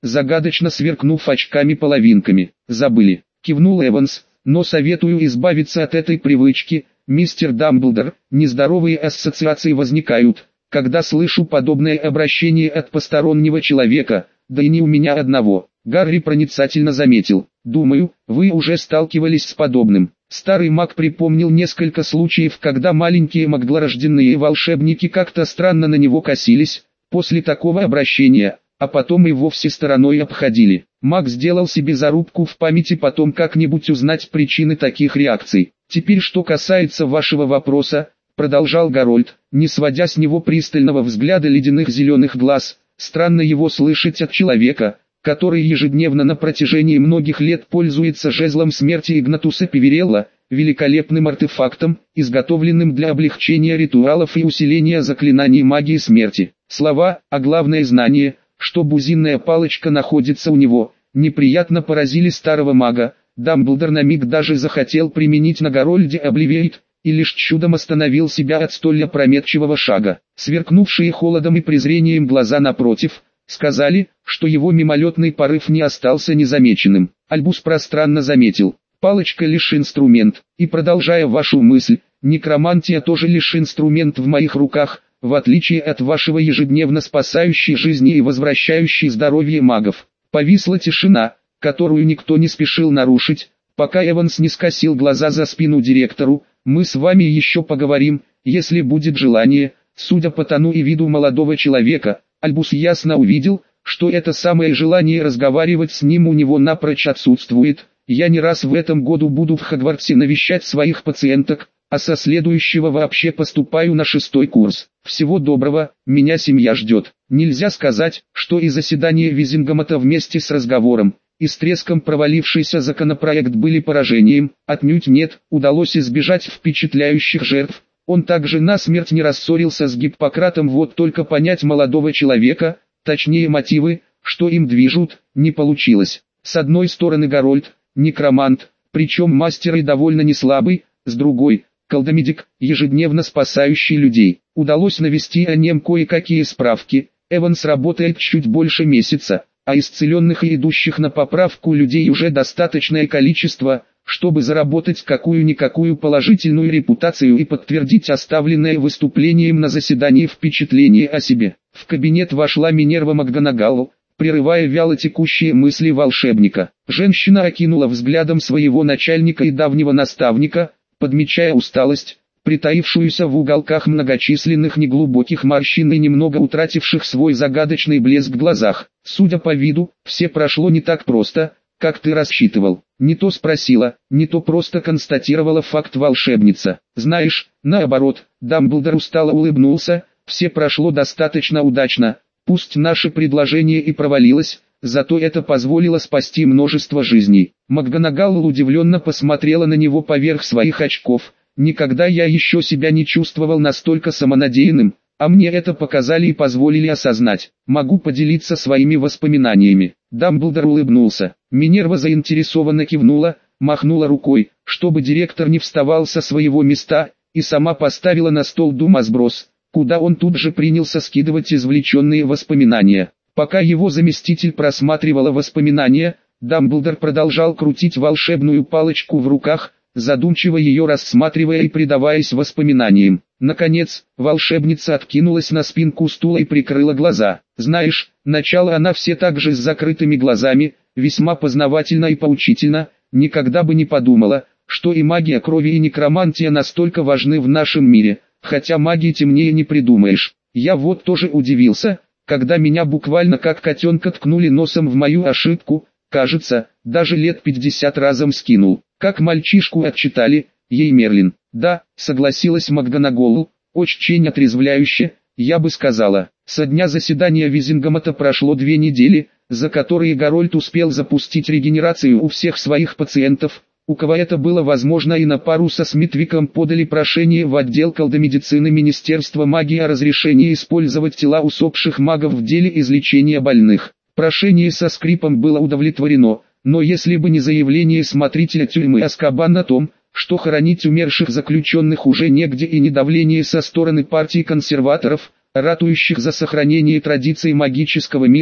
загадочно сверкнув очками-половинками. «Забыли», — кивнул Эванс, — «но советую избавиться от этой привычки, мистер Дамблдор. Нездоровые ассоциации возникают, когда слышу подобное обращение от постороннего человека, да и не у меня одного». Гарри проницательно заметил: «Думаю, вы уже сталкивались с подобным». Старый маг припомнил несколько случаев, когда маленькие маглорожденные волшебники как-то странно на него косились, после такого обращения, а потом и вовсе стороной обходили. Маг сделал себе зарубку в памяти потом как-нибудь узнать причины таких реакций. «Теперь что касается вашего вопроса», — продолжал Гарольд, не сводя с него пристального взгляда ледяных зеленых глаз, — «странно его слышать от человека, который ежедневно на протяжении многих лет пользуется жезлом смерти Игнатуса Пиверелла, великолепным артефактом, изготовленным для облегчения ритуалов и усиления заклинаний магии смерти. Слова, а главное знание, что бузинная палочка находится у него, неприятно поразили старого мага. Дамблдор на миг даже захотел применить на Гарольде Обливиейт, и лишь чудом остановил себя от столь опрометчивого шага. Сверкнувшие холодом и презрением глаза напротив сказали, что его мимолетный порыв не остался незамеченным. Альбус пространно заметил: «Палочка лишь инструмент, и продолжая вашу мысль, некромантия тоже лишь инструмент в моих руках, в отличие от вашего ежедневно спасающей жизни и возвращающей здоровье магов». Повисла тишина, которую никто не спешил нарушить, пока Эванс не скосил глаза за спину директору. «Мы с вами еще поговорим, если будет желание». Судя по тону и виду молодого человека, Альбус ясно увидел, что это самое желание разговаривать с ним у него напрочь отсутствует. «Я не раз в этом году буду в Хогвартсе навещать своих пациенток, а со следующего вообще поступаю на 6-й курс. Всего доброго, меня семья ждет». Нельзя сказать, что и заседание Визингомота вместе с разговором и с треском провалившийся законопроект были поражением, отнюдь нет, удалось избежать впечатляющих жертв. Он также насмерть не рассорился с Гиппократом, вот только понять молодого человека, точнее мотивы, что им движут, не получилось. С одной стороны Гарольд, некромант, причем мастер и довольно неслабый, с другой – колдомедик, ежедневно спасающий людей. Удалось навести о нем кое-какие справки. Эванс работает чуть больше месяца, а исцеленных и идущих на поправку людей уже достаточное количество, чтобы заработать какую-никакую положительную репутацию и подтвердить оставленное выступлением на заседании впечатление о себе. В кабинет вошла Минерва МакГонагалл, прерывая вяло текущие мысли волшебника. Женщина окинула взглядом своего начальника и давнего наставника, подмечая усталость, притаившуюся в уголках многочисленных неглубоких морщин и немного утративших свой загадочный блеск в глазах. «Судя по виду, все прошло не так просто, как ты рассчитывал». Не то спросила, не то просто констатировала факт волшебница. «Знаешь, наоборот», Дамблдор устало улыбнулся, «все прошло достаточно удачно. Пусть наше предложение и провалилось, зато это позволило спасти множество жизней». МакГонагалл удивленно посмотрела на него поверх своих очков. «Никогда я еще себя не чувствовал настолько самонадеянным, а мне это показали и позволили осознать. Могу поделиться своими воспоминаниями». Дамблдор улыбнулся. Минерва заинтересованно кивнула, махнула рукой, чтобы директор не вставал со своего места, и сама поставила на стол думосброс, куда он тут же принялся скидывать извлеченные воспоминания. Пока его заместитель просматривала воспоминания, Дамблдор продолжал крутить волшебную палочку в руках, задумчиво ее рассматривая и предаваясь воспоминаниям. Наконец, волшебница откинулась на спинку стула и прикрыла глаза. «Знаешь, начало она все так же с закрытыми глазами, весьма познавательно и поучительно, никогда бы не подумала, что и магия крови и некромантия настолько важны в нашем мире, хотя магии темнее не придумаешь. Я вот тоже удивился, когда меня буквально как котенка ткнули носом в мою ошибку, кажется, даже лет 50 разом скинул. Как мальчишку отчитали, ей Мерлин». «Да», согласилась МакГонагалл, очень отрезвляюще, я бы сказала. Со дня заседания Визингомота прошло 2 недели, за которые Гарольд успел запустить регенерацию у всех своих пациентов. У кого это было возможно, и на пару со Смитвиком подали прошение в отдел колдомедицины Министерства магии о разрешении использовать тела усопших магов в деле излечения больных. Прошение со скрипом было удовлетворено, но если бы не заявление смотрителя тюрьмы Азкабан о том, что хоронить умерших заключенных уже негде, и не давление со стороны партии консерваторов, ратующих за сохранение традиций магического мира,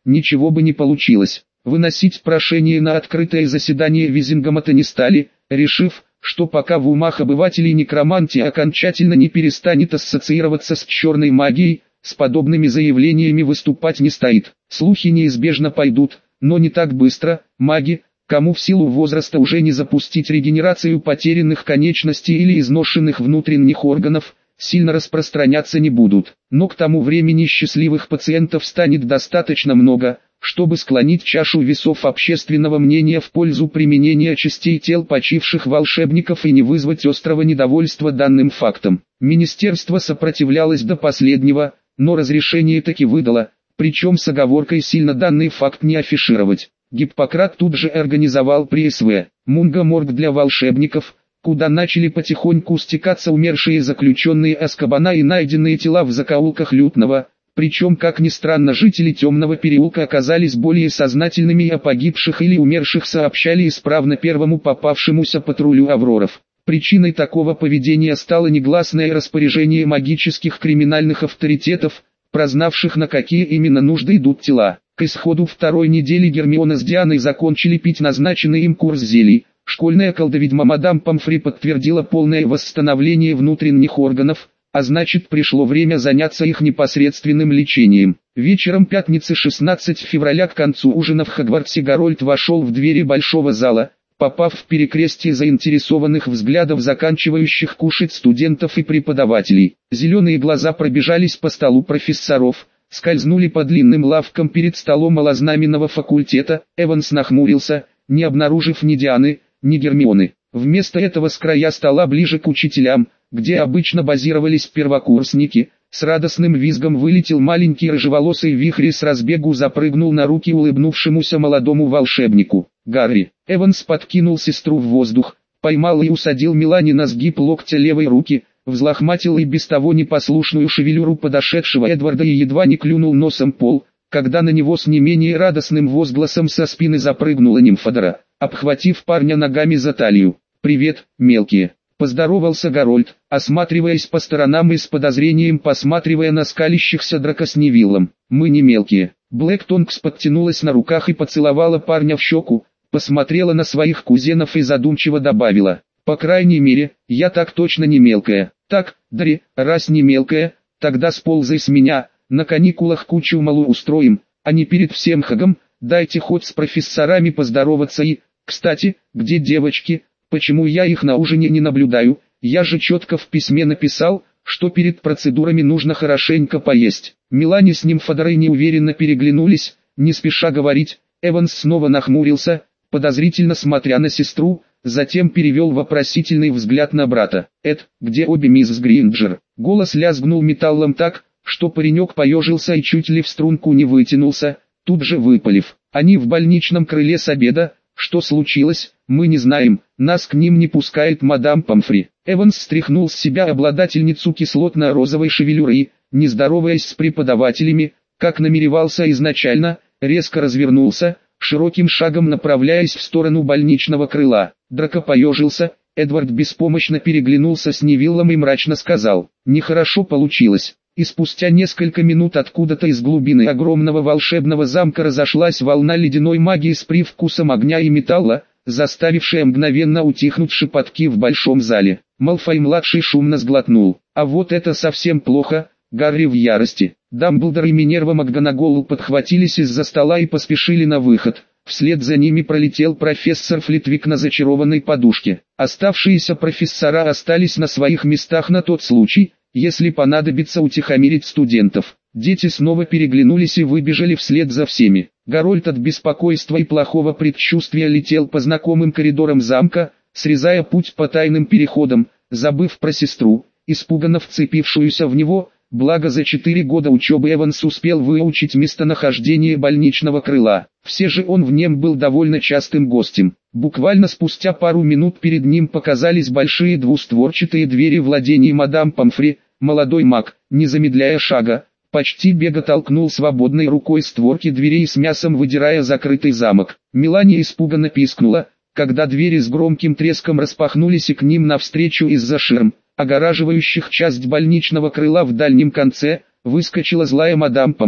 ничего бы не получилось. Выносить прошение на открытое заседание Визингамата не стали, решив, что пока в умах обывателей некромантия окончательно не перестанет ассоциироваться с черной магией, с подобными заявлениями выступать не стоит. Слухи неизбежно пойдут, но не так быстро. Маги, кому в силу возраста уже не запустить регенерацию потерянных конечностей или изношенных внутренних органов, сильно распространяться не будут. Но к тому времени счастливых пациентов станет достаточно много, чтобы склонить чашу весов общественного мнения в пользу применения частей тел почивших волшебников и не вызвать острого недовольства данным фактом. Министерство сопротивлялось до последнего, но разрешение таки выдало, причем с оговоркой сильно данный факт не афишировать. Гиппократ тут же организовал при СВ Мунго-морг для волшебников, куда начали потихоньку стекаться умершие заключенные Азкабана и найденные тела в закоулках Лютного. Причем, как ни странно, жители Темного переулка оказались более сознательными и о погибших или умерших сообщали исправно первому попавшемуся патрулю Авроров. Причиной такого поведения стало негласное распоряжение магических криминальных авторитетов, прознавших, на какие именно нужды идут тела. К исходу второй недели Гермиона с Дианой закончили пить назначенный им курс зелий. Школьная колдоведьма мадам Помфри подтвердила полное восстановление внутренних органов, а значит, пришло время заняться их непосредственным лечением. Вечером пятницы 16 февраля к концу ужина в Хогвартсе Гарольд вошел в двери большого зала, попав в перекрестие заинтересованных взглядов заканчивающих кушать студентов и преподавателей. Зеленые глаза пробежались по столу профессоров, скользнули по длинным лавкам перед столом малознаменного факультета. Эванс нахмурился, не обнаружив ни Дианы, ни Гермионы. Вместо этого с края стола ближе к учителям, где обычно базировались первокурсники, с радостным визгом вылетел маленький рыжеволосый вихрь и с разбегу запрыгнул на руки улыбнувшемуся молодому волшебнику. Гарри. Эванс подкинул сестру в воздух, поймал и усадил Мелани на сгиб локтя левой руки, взлохматил и без того непослушную шевелюру подошедшего Эдварда и едва не клюнул носом пол, когда на него с не менее радостным возгласом со спины запрыгнула Нимфодора, обхватив парня ногами за талию. «Привет, мелкие!» — поздоровался Гарольд, осматриваясь по сторонам и с подозрением посматривая на скалящихся Драко с Невиллом. «Мы не мелкие». Блэк Тонкс подтянулась на руках и поцеловала парня в щеку, посмотрела на своих кузенов и задумчиво добавила: «По крайней мере, я так точно не мелкая. Так, Дари, раз не мелкая, тогда сползай с меня, на каникулах кучу малу устроим, а не перед всем Хагом, дайте хоть с профессорами поздороваться и, кстати, где девочки? Почему я их на ужине не наблюдаю? Я же четко в письме написал, что перед процедурами нужно хорошенько поесть». Мелани с Нимфодорой неуверенно переглянулись, не спеша говорить. Эванс снова нахмурился, подозрительно смотря на сестру, затем перевел вопросительный взгляд на брата. «Эд, где обе мисс Гринджер?» Голос лязгнул металлом так, что паренек поежился и чуть ли в струнку не вытянулся, тут же выпалив: «Они в больничном крыле с обеда. Что случилось, мы не знаем, нас к ним не пускает мадам Помфри». Эванс стряхнул с себя обладательницу кислотно-розовой шевелюры и, не здороваясь с преподавателями, как намеревался изначально, резко развернулся, широким шагом направляясь в сторону больничного крыла. Драко поежился, Эдвард беспомощно переглянулся с Невиллом и мрачно сказал: «Нехорошо получилось». И спустя несколько минут откуда-то из глубины огромного волшебного замка разошлась волна ледяной магии с привкусом огня и металла, заставившая мгновенно утихнуть шепотки в большом зале. Малфой-младший шумно сглотнул. «А вот это совсем плохо!» Гарри в ярости. Дамблдор и Минерва МакГонагал подхватились из-за стола и поспешили на выход. Вслед за ними пролетел профессор Флитвик на зачарованной подушке. Оставшиеся профессора остались на своих местах на тот случай, если понадобится утихомирить студентов. Дети снова переглянулись и выбежали вслед за всеми. Гарольд от беспокойства и плохого предчувствия летел по знакомым коридорам замка, срезая путь по тайным переходам, забыв про сестру, испуганно вцепившуюся в него. Благо за 4 года учебы Эванс успел выучить местонахождение больничного крыла. Все же он в нем был довольно частым гостем. Буквально спустя пару минут перед ним показались большие двустворчатые двери владений мадам Помфри. Молодой маг, не замедляя шага, почти бега толкнул свободной рукой створки дверей с мясом, выдирая закрытый замок. Мелания испуганно пискнула, когда двери с громким треском распахнулись и к ним навстречу из-за ширм, огораживающих часть больничного крыла в дальнем конце, выскочила злая мадам Помфри.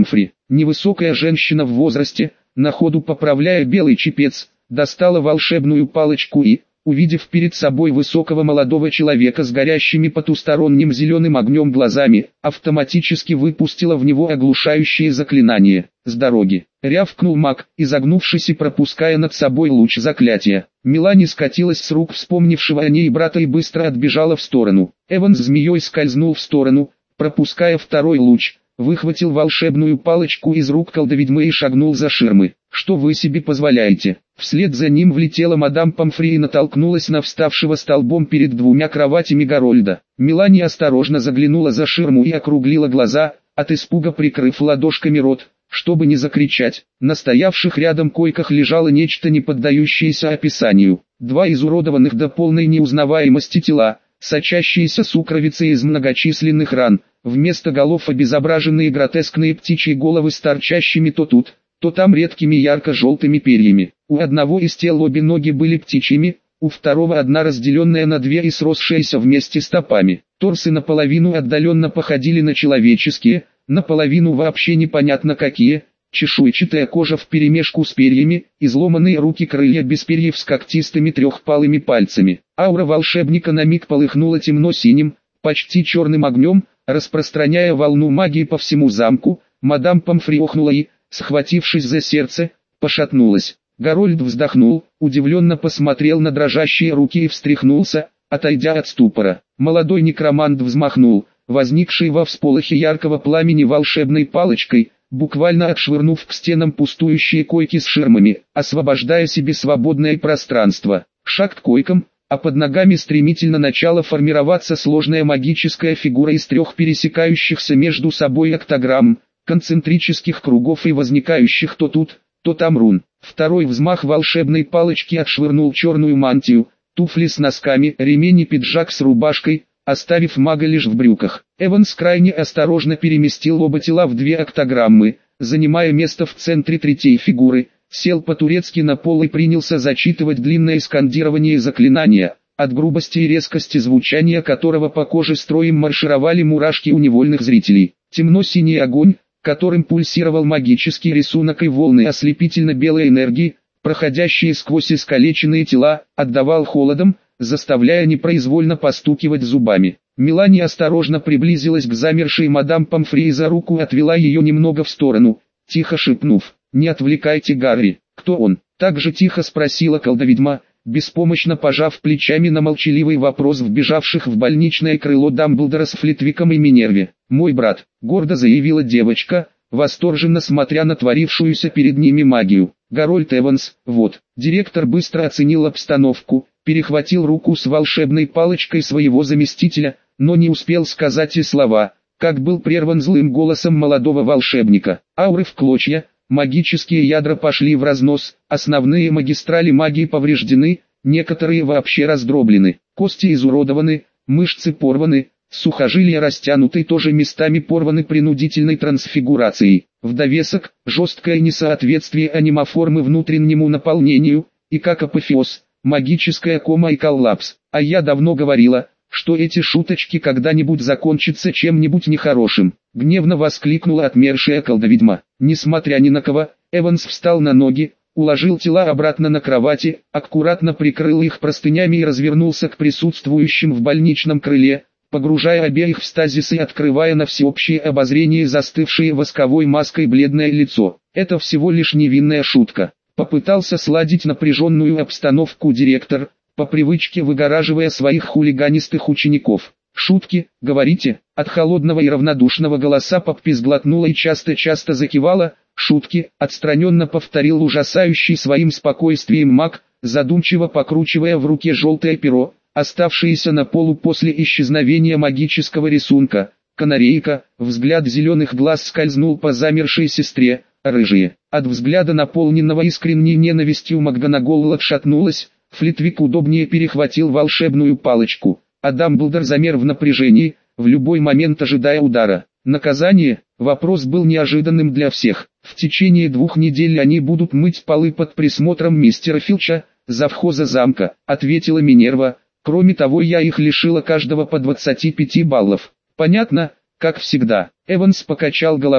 Невысокая женщина в возрасте, на ходу поправляя белый чепец, достала волшебную палочку и, увидев перед собой высокого молодого человека с горящими потусторонним зеленым огнем глазами, автоматически выпустила в него оглушающее заклинание. «С дороги!» — рявкнул маг, изогнувшись и пропуская над собой луч заклятия. Мелани скатилась с рук вспомнившего о ней брата и быстро отбежала в сторону. Эван змеей скользнул в сторону, пропуская второй луч, выхватил волшебную палочку из рук колдоведьмы и шагнул за ширмы. «Что вы себе позволяете?» Вслед за ним влетела мадам Помфри и натолкнулась на вставшего столбом перед двумя кроватями Гарольда. Мелани осторожно заглянула за ширму и округлила глаза, от испуга прикрыв ладошками рот, чтобы не закричать. На стоявших рядом койках лежало нечто не поддающееся описанию. Два изуродованных до полной неузнаваемости тела, сочащиеся сукровицей из многочисленных ран, вместо голов обезображенные гротескные птичьи головы с торчащими то тут, то там редкими ярко-желтыми перьями. У одного из тел обе ноги были птичьими, у второго одна разделенная на две и сросшаяся вместе стопами. Торсы наполовину отдаленно походили на человеческие, наполовину вообще непонятно какие, чешуйчатая кожа вперемешку с перьями, изломанные руки-крылья без перьев с когтистыми трехпалыми пальцами. Аура волшебника на миг полыхнула темно-синим, почти черным огнем, распространяя волну магии по всему замку. Мадам Помфри охнула и, схватившись за сердце, пошатнулась. Гарольд вздохнул, удивленно посмотрел на дрожащие руки и встряхнулся, отойдя от ступора. Молодой некромант взмахнул, возникшей во всполохе яркого пламени волшебной палочкой, буквально отшвырнув к стенам пустующие койки с ширмами, освобождая себе свободное пространство. Шаг к койкам, а под ногами стремительно начала формироваться сложная магическая фигура из трех пересекающихся между собой октограмм, концентрических кругов и возникающих то тут, то там рун. Второй взмах волшебной палочки отшвырнул черную мантию, туфли с носками, ремень и пиджак с рубашкой, оставив мага лишь в брюках. Эванс крайне осторожно переместил оба тела в две октограммы, занимая место в центре третьей фигуры, сел по-турецки на пол и принялся зачитывать длинное скандирование заклинания, от грубости и резкости звучания которого по коже строем маршировали мурашки у невольных зрителей. Темно-синий огонь, которым пульсировал магический рисунок и волны ослепительно-белой энергии, проходящие сквозь искалеченные тела, отдавал холодом, заставляя непроизвольно постукивать зубами. Мелани осторожно приблизилась к замершей мадам Помфри и за руку отвела ее немного в сторону, тихо шепнув: «Не отвлекайте Гарри». «Кто он?» — так же тихо спросила колдоведьма, беспомощно пожав плечами на молчаливый вопрос вбежавших в больничное крыло Дамблдора с Флитвиком и Минерве. «Мой брат», — гордо заявила девочка, восторженно смотря на творившуюся перед ними магию. «Гарольд Эванс, вот». Директор быстро оценил обстановку, перехватил руку с волшебной палочкой своего заместителя, но не успел сказать и слова, как был прерван злым голосом молодого волшебника. Ауры в клочья, магические ядра пошли в разнос, основные магистрали магии повреждены, некоторые вообще раздроблены, кости изуродованы, мышцы порваны, сухожилия растянуты, тоже местами порваны принудительной трансфигурацией. В довесок, жесткое несоответствие анимоформы внутреннему наполнению, и как апофеоз, магическая кома и коллапс. А я давно говорила, что эти шуточки когда-нибудь закончатся чем-нибудь нехорошим. Гневно воскликнула отмершая колдоведьма. Несмотря ни на кого, Эванс встал на ноги, уложил тела обратно на кровати, аккуратно прикрыл их простынями и развернулся к присутствующим в больничном крыле, погружая обеих в стазис и открывая на всеобщее обозрение застывшее восковой маской бледное лицо. Это всего лишь невинная шутка. Попытался сладить напряженную обстановку директор, по привычке выгораживая своих хулиганистых учеников. «Шутки, говорите?» От холодного и равнодушного голоса Поппи сглотнула и часто-часто закивала. «Шутки», отстраненно повторил ужасающий своим спокойствием маг, задумчиво покручивая в руке желтое перо, оставшееся на полу после исчезновения магического рисунка. Канарейка, взгляд зеленых глаз скользнул по замершей сестре, рыжие. От взгляда, наполненного искренней ненавистью, МакГонагал отшатнулась. Флитвик удобнее перехватил волшебную палочку, а Дамблдор замер в напряжении, в любой момент ожидая удара. Наказание? Вопрос был неожиданным для всех. В течение 2 недель они будут мыть полы под присмотром мистера Филча, завхоза замка, ответила Минерва. Кроме того, я их лишила каждого по 25 баллов. Понятно, как всегда. Эванс покачал головой,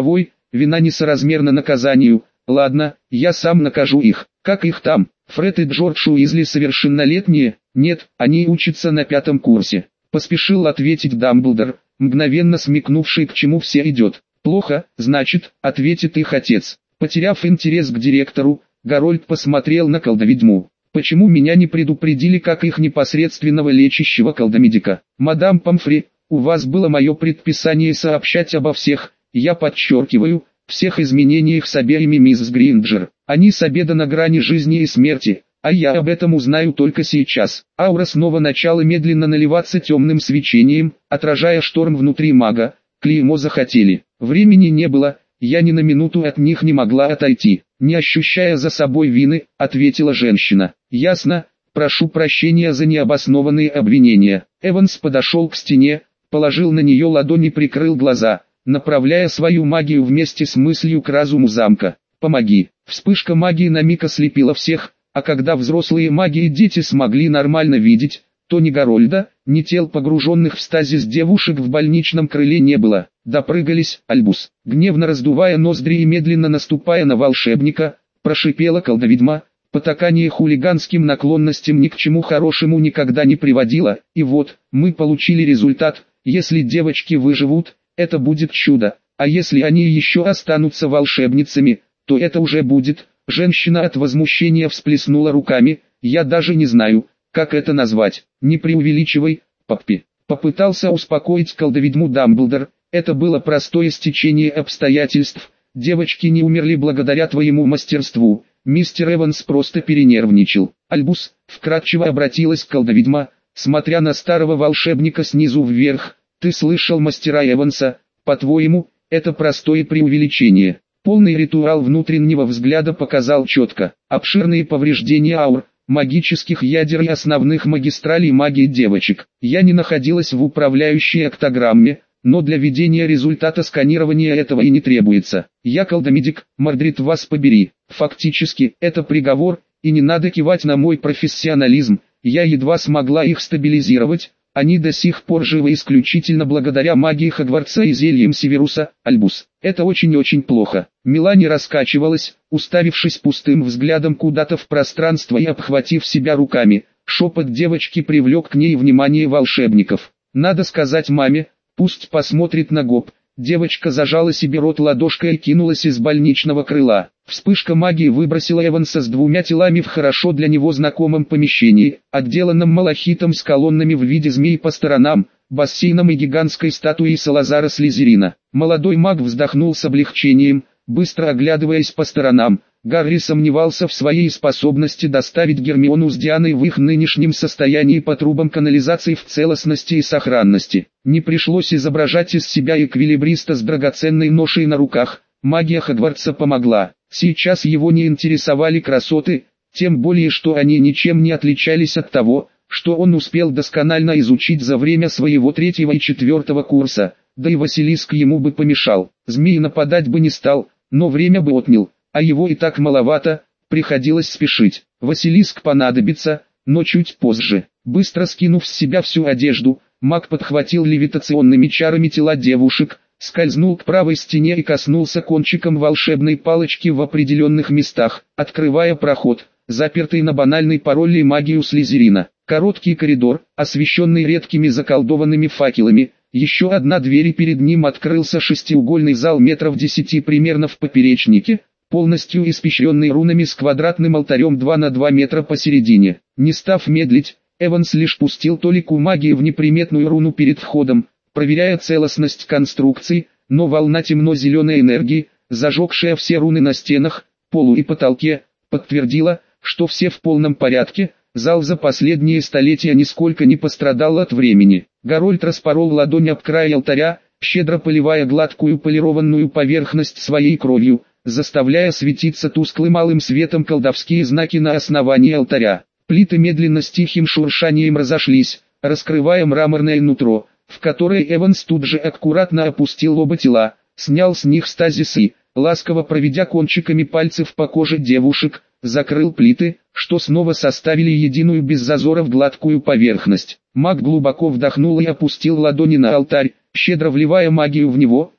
вина несоразмерна наказанию. Ладно, я сам накажу их. Как их там? Фред и Джордж Уизли совершеннолетние? Нет, они учатся на 5-м курсе. Поспешил ответить Дамблдор, мгновенно смекнувший, к чему все идет. Плохо, значит, ответит их отец. Потеряв интерес к директору, Гарольд посмотрел на колдоведьму. Почему меня не предупредили как их непосредственного лечащего колдомедика? Мадам Помфри, у вас было мое предписание сообщать обо всех, я подчеркиваю, всех изменениях с обеими миссис Гринджер. Они с обеда на грани жизни и смерти, а я об этом узнаю только сейчас. Аура снова начала медленно наливаться темным свечением, отражая шторм внутри мага. Клеймо захотели. Времени не было, я ни на минуту от них не могла отойти. Не ощущая за собой вины, ответила женщина. Ясно, прошу прощения за необоснованные обвинения. Эванс подошел к стене, положил на нее ладонь и прикрыл глаза, направляя свою магию вместе с мыслью к разуму замка. Помоги. Вспышка магии на миг ослепила всех, а когда взрослые маги и дети смогли нормально видеть, то ни Гарольда, ни тел погруженных в стазис девушек в больничном крыле не было. Допрыгались. Альбус, гневно раздувая ноздри и медленно наступая на волшебника, прошипела колдоведьма. Потакание хулиганским наклонностям ни к чему хорошему никогда не приводило, и вот, мы получили результат. Если девочки выживут, это будет чудо, а если они еще останутся волшебницами, то это уже будет. Женщина от возмущения всплеснула руками. Я даже не знаю, как это назвать. Не преувеличивай, Паппи. Попытался успокоить колдоведьму Дамблдор. Это было простое стечение обстоятельств. Девочки не умерли благодаря твоему мастерству. Мистер Эванс просто перенервничал. Альбус, вкратчиво обратилась колдоведьма, смотря на старого волшебника снизу вверх. Ты слышал мастера Эванса? По-твоему, это простое преувеличение? Полный ритуал внутреннего взгляда показал четко. Обширные повреждения аур, магических ядер и основных магистралей магии девочек. Я не находилась в управляющей октограмме, но для ведения результата сканирования этого и не требуется. Я колдомедик, Мардрид, вас побери. Фактически, это приговор, и не надо кивать на мой профессионализм. Я едва смогла их стабилизировать. Они до сих пор живы исключительно благодаря магии Хогвартса и зельям Северуса. Альбус, это очень-очень плохо. Мелани раскачивалась, уставившись пустым взглядом куда-то в пространство и обхватив себя руками. Шепот девочки привлек к ней внимание волшебников. Надо сказать маме, пусть посмотрит на Гоб. Девочка зажала себе рот ладошкой и кинулась из больничного крыла. Вспышка магии выбросила Эванса с двумя телами в хорошо для него знакомом помещении, отделанном малахитом с колоннами в виде змей по сторонам, бассейном и гигантской статуей Салазара Слизерина. Молодой маг вздохнул с облегчением, быстро оглядываясь по сторонам. Гарри сомневался в своей способности доставить Гермиону с Дианой в их нынешнем состоянии по трубам канализации в целостности и сохранности. Не пришлось изображать из себя эквилибриста с драгоценной ношей на руках, магия Хогвартса помогла. Сейчас его не интересовали красоты, тем более что они ничем не отличались от того, что он успел досконально изучить за время своего 3-го и 4-го курса, да и Василиск ему бы помешал. Змей нападать бы не стал, но время бы отнял. А его и так маловато, приходилось спешить. Василиск понадобится, но чуть позже. Быстро скинув с себя всю одежду, маг подхватил левитационными чарами тела девушек, скользнул к правой стене и коснулся кончиком волшебной палочки в определенных местах, открывая проход, запертый на банальный пароль и магию Слизерина. Короткий коридор, освещенный редкими заколдованными факелами. Еще одна дверь и перед ним открылся шестиугольный зал метров 10 примерно в поперечнике, полностью испещренный рунами с квадратным алтарем 2 на 2 метра посередине. Не став медлить, Эванс лишь пустил толику магии в неприметную руну перед входом, проверяя целостность конструкции, но волна темно-зеленой энергии, зажегшая все руны на стенах, полу и потолке, подтвердила, что все в полном порядке. Зал за последние столетия нисколько не пострадал от времени. Гарольд распорол ладонь об край алтаря, щедро поливая гладкую полированную поверхность своей кровью, заставляя светиться тусклым алым светом колдовские знаки на основании алтаря. Плиты медленно с тихим шуршанием разошлись, раскрывая мраморное нутро, в которое Эванс тут же аккуратно опустил оба тела, снял с них стазис и, ласково проведя кончиками пальцев по коже девушек, закрыл плиты, что снова составили единую без зазоров гладкую поверхность. Маг глубоко вдохнул и опустил ладони на алтарь, щедро вливая магию в него.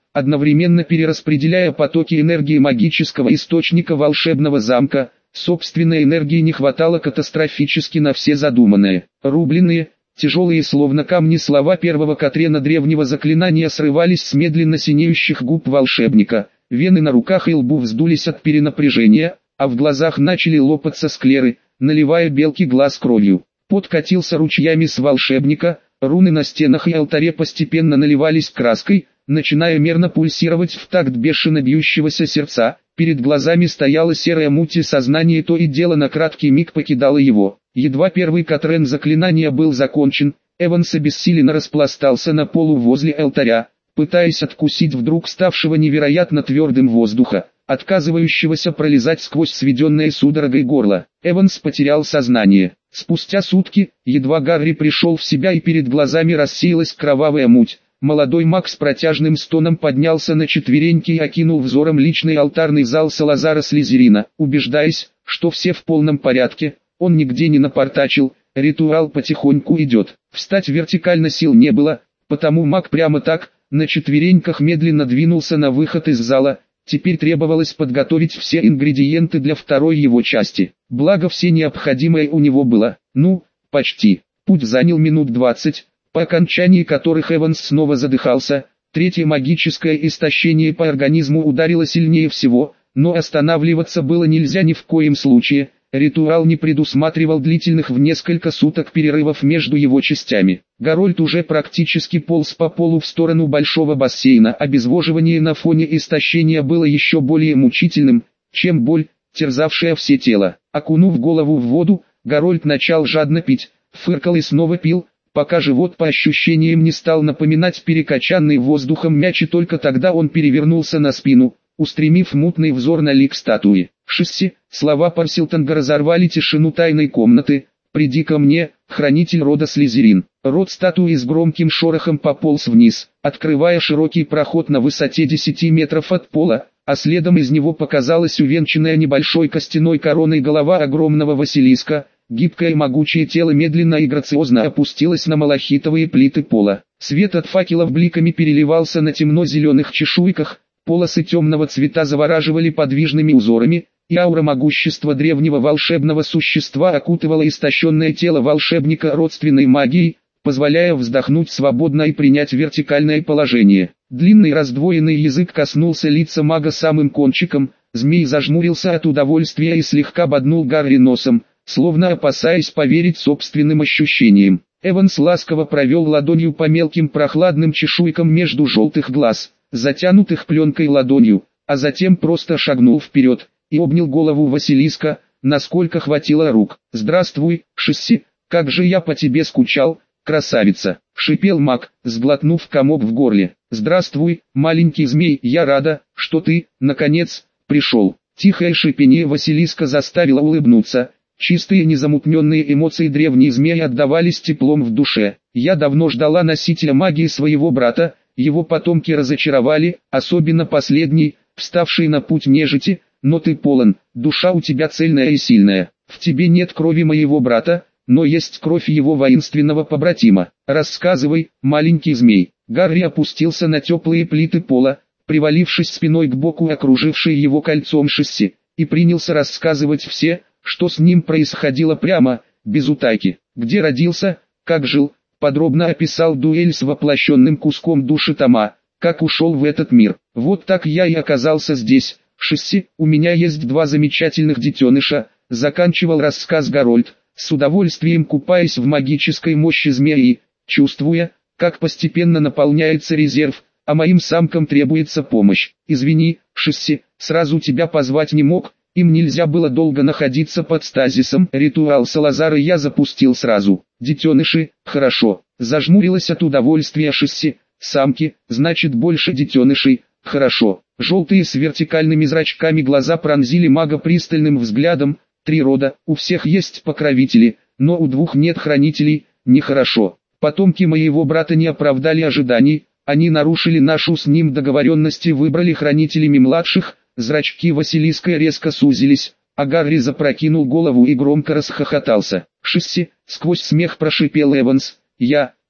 одновременно перераспределяя потоки энергии магического источника волшебного замка. Собственной энергии не хватало катастрофически на все задуманное. Рубленые, тяжелые словно камни слова первого Катрена древнего заклинания срывались с медленно синеющих губ волшебника. Вены на руках и лбу вздулись от перенапряжения, а в глазах начали лопаться склеры, наливая белки глаз кровью. Пот катился ручьями с волшебника, руны на стенах и алтаре постепенно наливались краской, начиная мерно пульсировать в такт бешено бьющегося сердца. Перед глазами стояла серая муть, и сознание то и дело на краткий миг покидало его. Едва первый Катрен заклинания был закончен, Эванс обессиленно распластался на полу возле алтаря, пытаясь откусить вдруг ставшего невероятно твердым воздуха, отказывающегося пролезать сквозь сведенное судорогой горло. Эванс потерял сознание. Спустя сутки, едва Гарри пришел в себя и перед глазами рассеялась кровавая муть, молодой маг с протяжным стоном поднялся на четвереньки и окинул взором личный алтарный зал Салазара Слизерина, убеждаясь, что все в полном порядке, он нигде не напортачил, ритуал потихоньку идет. Встать вертикально сил не было, потому маг прямо так, на четвереньках медленно двинулся на выход из зала. Теперь требовалось подготовить все ингредиенты для второй его части. Благо все необходимое у него было. Почти. Путь занял минут 20, по окончании которых Эванс снова задыхался. Третье магическое истощение по организму ударило сильнее всего, но останавливаться было нельзя ни в коем случае. Ритуал не предусматривал длительных в несколько суток перерывов между его частями. Гарольд уже практически полз по полу в сторону большого бассейна. Обезвоживание на фоне истощения было еще более мучительным, чем боль, терзавшая все тело. Окунув голову в воду, Гарольд начал жадно пить, фыркал и снова пил, пока живот по ощущениям не стал напоминать перекачанный воздухом мяч, и только тогда он перевернулся на спину, устремив мутный взор на лик статуи. «Шесси!» Слова Парсилтонга разорвали тишину тайной комнаты. «Приди ко мне, хранитель рода Слизерин». Рот статуи с громким шорохом пополз вниз, открывая широкий проход на высоте 10 метров от пола, а следом из него показалась увенчанная небольшой костяной короной голова огромного Василиска. Гибкое и могучее тело медленно и грациозно опустилось на малахитовые плиты пола. Свет от факелов бликами переливался на темно-зеленых чешуйках, полосы темного цвета завораживали подвижными узорами, и аура могущества древнего волшебного существа окутывала истощенное тело волшебника родственной магией, позволяя вздохнуть свободно и принять вертикальное положение. Длинный раздвоенный язык коснулся лица мага самым кончиком, змей зажмурился от удовольствия и слегка боднул Гарри носом, словно опасаясь поверить собственным ощущениям. Эванс ласково провел ладонью по мелким прохладным чешуйкам между желтых глаз, затянутых пленкой ладонью, а затем просто шагнул вперед и обнял голову Василиска, насколько хватило рук. «Здравствуй, Шесси, как же я по тебе скучал, красавица!» — шипел маг, сглотнув комок в горле. «Здравствуй, маленький змей, я рада, что ты, наконец, пришел». Тихое шипение Василиска заставило улыбнуться. Чистые незамутненные эмоции древней змеи отдавались теплом в душе. «Я давно ждала носителя магии своего брата, его потомки разочаровали, особенно последний, вставший на путь нежити, но ты полон, душа у тебя цельная и сильная. В тебе нет крови моего брата, но есть кровь его воинственного побратима. Рассказывай, маленький змей». Гарри опустился на теплые плиты пола, привалившись спиной к боку окружившей его кольцом Шесси, и принялся рассказывать все, что с ним происходило прямо, без утайки. Где родился, как жил, подробно описал дуэль с воплощенным куском души Тома, как ушел в этот мир. «Вот так я и оказался здесь, Шесси, у меня есть 2 замечательных детеныша», заканчивал рассказ Гарольд, с удовольствием купаясь в магической мощи змеи, чувствуя, как постепенно наполняется резерв, а моим самкам требуется помощь. «Извини, Шесси, сразу тебя позвать не мог, им нельзя было долго находиться под стазисом. Ритуал Салазара я запустил сразу. Детеныши, хорошо». Зажмурилась от удовольствия Шесси. «Самки, значит больше детенышей, хорошо». Желтые с вертикальными зрачками глаза пронзили мага пристальным взглядом. 3 рода, у всех есть покровители, но у 2 нет хранителей, нехорошо. Потомки моего брата не оправдали ожиданий, они нарушили нашу с ним договоренность и выбрали хранителями младших. Зрачки Василиска резко сузились, а Гарри запрокинул голову и громко расхохотался. «Шесси», сквозь смех прошипел Эванс, «я,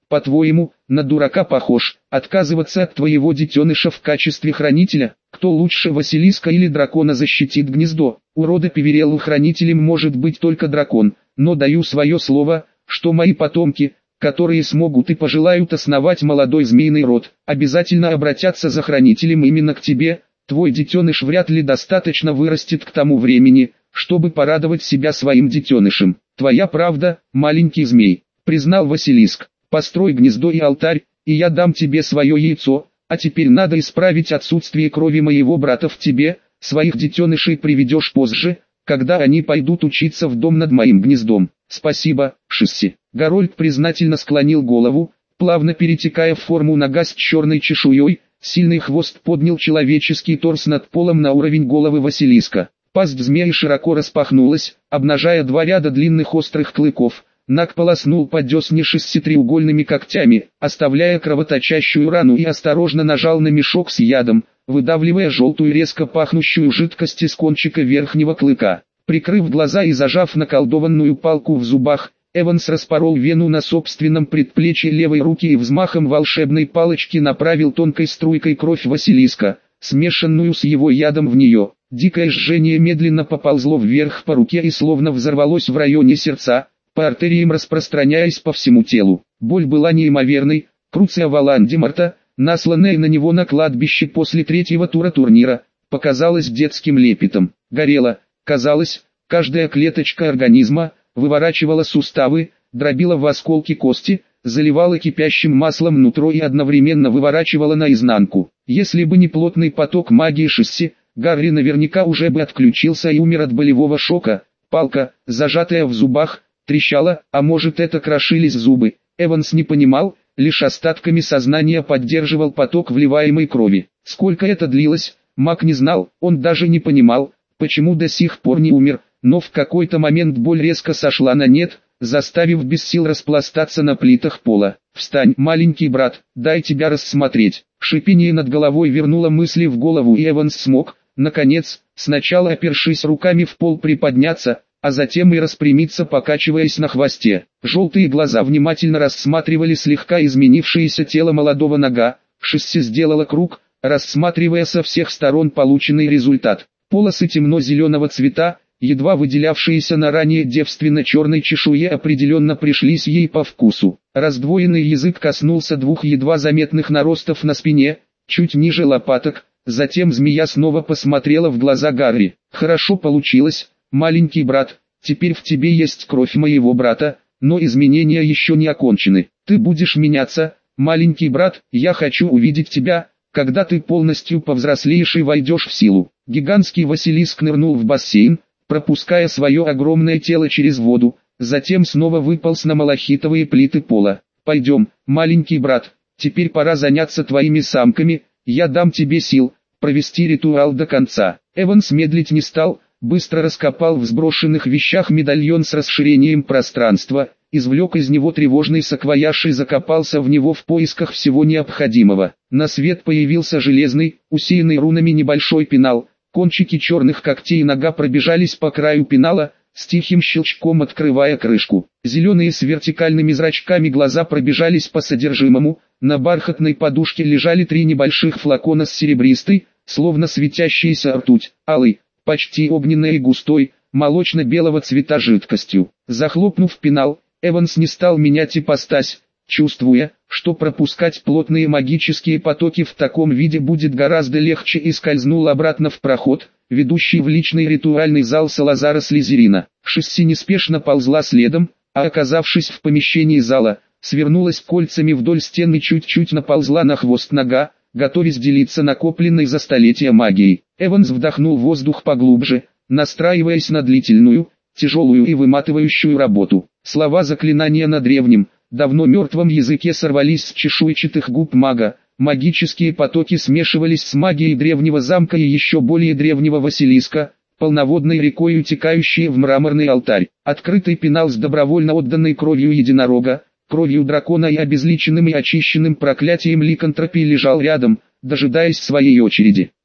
По-твоему, на дурака похож, отказываться от твоего детеныша в качестве хранителя? Кто лучше, Василиска или дракона защитит гнездо? У рода Певереллу хранителем может быть только дракон, но даю свое слово, что мои потомки, которые смогут и пожелают основать молодой змеиный род, обязательно обратятся за хранителем именно к тебе. Твой детеныш вряд ли достаточно вырастет к тому времени, чтобы порадовать себя своим детенышем. Твоя правда, маленький змей, признал Василиск. Построй гнездо и алтарь, и я дам тебе свое яйцо, а теперь надо исправить отсутствие крови моего брата в тебе, своих детенышей приведешь позже, когда они пойдут учиться в дом над моим гнездом. Спасибо, Шисси. Гарольд признательно склонил голову, плавно перетекая в форму нога с черной чешуей, сильный хвост поднял человеческий торс над полом на уровень головы Василиска. Пасть змеи широко распахнулась, обнажая два ряда длинных острых клыков. Наг полоснул по десне Шисси треугольными когтями, оставляя кровоточащую рану, и осторожно нажал на мешок с ядом, выдавливая желтую резко пахнущую жидкость из кончика верхнего клыка. Прикрыв глаза и зажав наколдованную палку в зубах, Эванс распорол вену на собственном предплечье левой руки и взмахом волшебной палочки направил тонкой струйкой кровь Василиска, смешанную с его ядом в нее. Дикое жжение медленно поползло вверх по руке и словно взорвалось в районе сердца, по артериям распространяясь по всему телу. Боль была неимоверной. Круция Волан-де-Морта, насланная на него на кладбище после третьего тура турнира, показалась детским лепетом. Горела, казалось, каждая клеточка организма, выворачивала суставы, дробила в осколки кости, заливала кипящим маслом нутро и одновременно выворачивала наизнанку. Если бы не плотный поток магии Шисси, Гарри наверняка уже бы отключился и умер от болевого шока. Палка, зажатая в зубах, трещала, а может, это крошились зубы. Эванс не понимал, лишь остатками сознания поддерживал поток вливаемой крови. Сколько это длилось, маг не знал, он даже не понимал, почему до сих пор не умер, но в какой-то момент боль резко сошла на нет, заставив без сил распластаться на плитах пола. «Встань, маленький брат, дай тебя рассмотреть». Шипение над головой вернуло мысли в голову, и Эванс смог, наконец, сначала опершись руками в пол, приподняться, а затем и распрямиться, покачиваясь на хвосте. Желтые глаза внимательно рассматривали слегка изменившееся тело молодого Нага. Шисси сделала круг, рассматривая со всех сторон полученный результат. Полосы темно-зеленого цвета, едва выделявшиеся на ранее девственно-черной чешуе, определенно пришлись ей по вкусу. Раздвоенный язык коснулся двух едва заметных наростов на спине, чуть ниже лопаток, затем змея снова посмотрела в глаза Гарри. «Хорошо получилось, маленький брат, теперь в тебе есть кровь моего брата, но изменения еще не окончены. Ты будешь меняться, маленький брат, я хочу увидеть тебя, когда ты полностью повзрослеешь и войдешь в силу». Гигантский Василиск нырнул в бассейн, пропуская свое огромное тело через воду, затем снова выполз на малахитовые плиты пола. «Пойдем, маленький брат, теперь пора заняться твоими самками, я дам тебе сил провести ритуал до конца». Эванс медлить не стал, быстро раскопал в сброшенных вещах медальон с расширением пространства, извлек из него тревожный саквояж и закопался в него в поисках всего необходимого. На свет появился железный, усеянный рунами небольшой пенал. Кончики черных когтей Нага пробежались по краю пенала, с тихим щелчком открывая крышку. Зеленые с вертикальными зрачками глаза пробежались по содержимому. На бархатной подушке лежали 3 небольших флакона с серебристой, словно светящейся ртуть, алой, почти огненной и густой, молочно-белого цвета жидкостью. Захлопнув пенал, Эванс не стал менять ипостась, чувствуя, что пропускать плотные магические потоки в таком виде будет гораздо легче, и скользнул обратно в проход, ведущий в личный ритуальный зал Салазара Слизерина. Шисси неспешно ползла следом, а оказавшись в помещении зала, свернулась кольцами вдоль стены и чуть-чуть наползла на хвост Нага, готовясь делиться накопленной за столетия магией. Эванс вдохнул воздух поглубже, настраиваясь на длительную, тяжелую и выматывающую работу. Слова заклинания на древнем, давно мертвом языке сорвались с чешуйчатых губ мага. Магические потоки смешивались с магией древнего замка и еще более древнего Василиска, полноводной рекой, утекающей в мраморный алтарь. Открытый пенал с добровольно отданной кровью единорога, кровью дракона и обезличенным и очищенным проклятием ликантропии лежал рядом, дожидаясь своей очереди.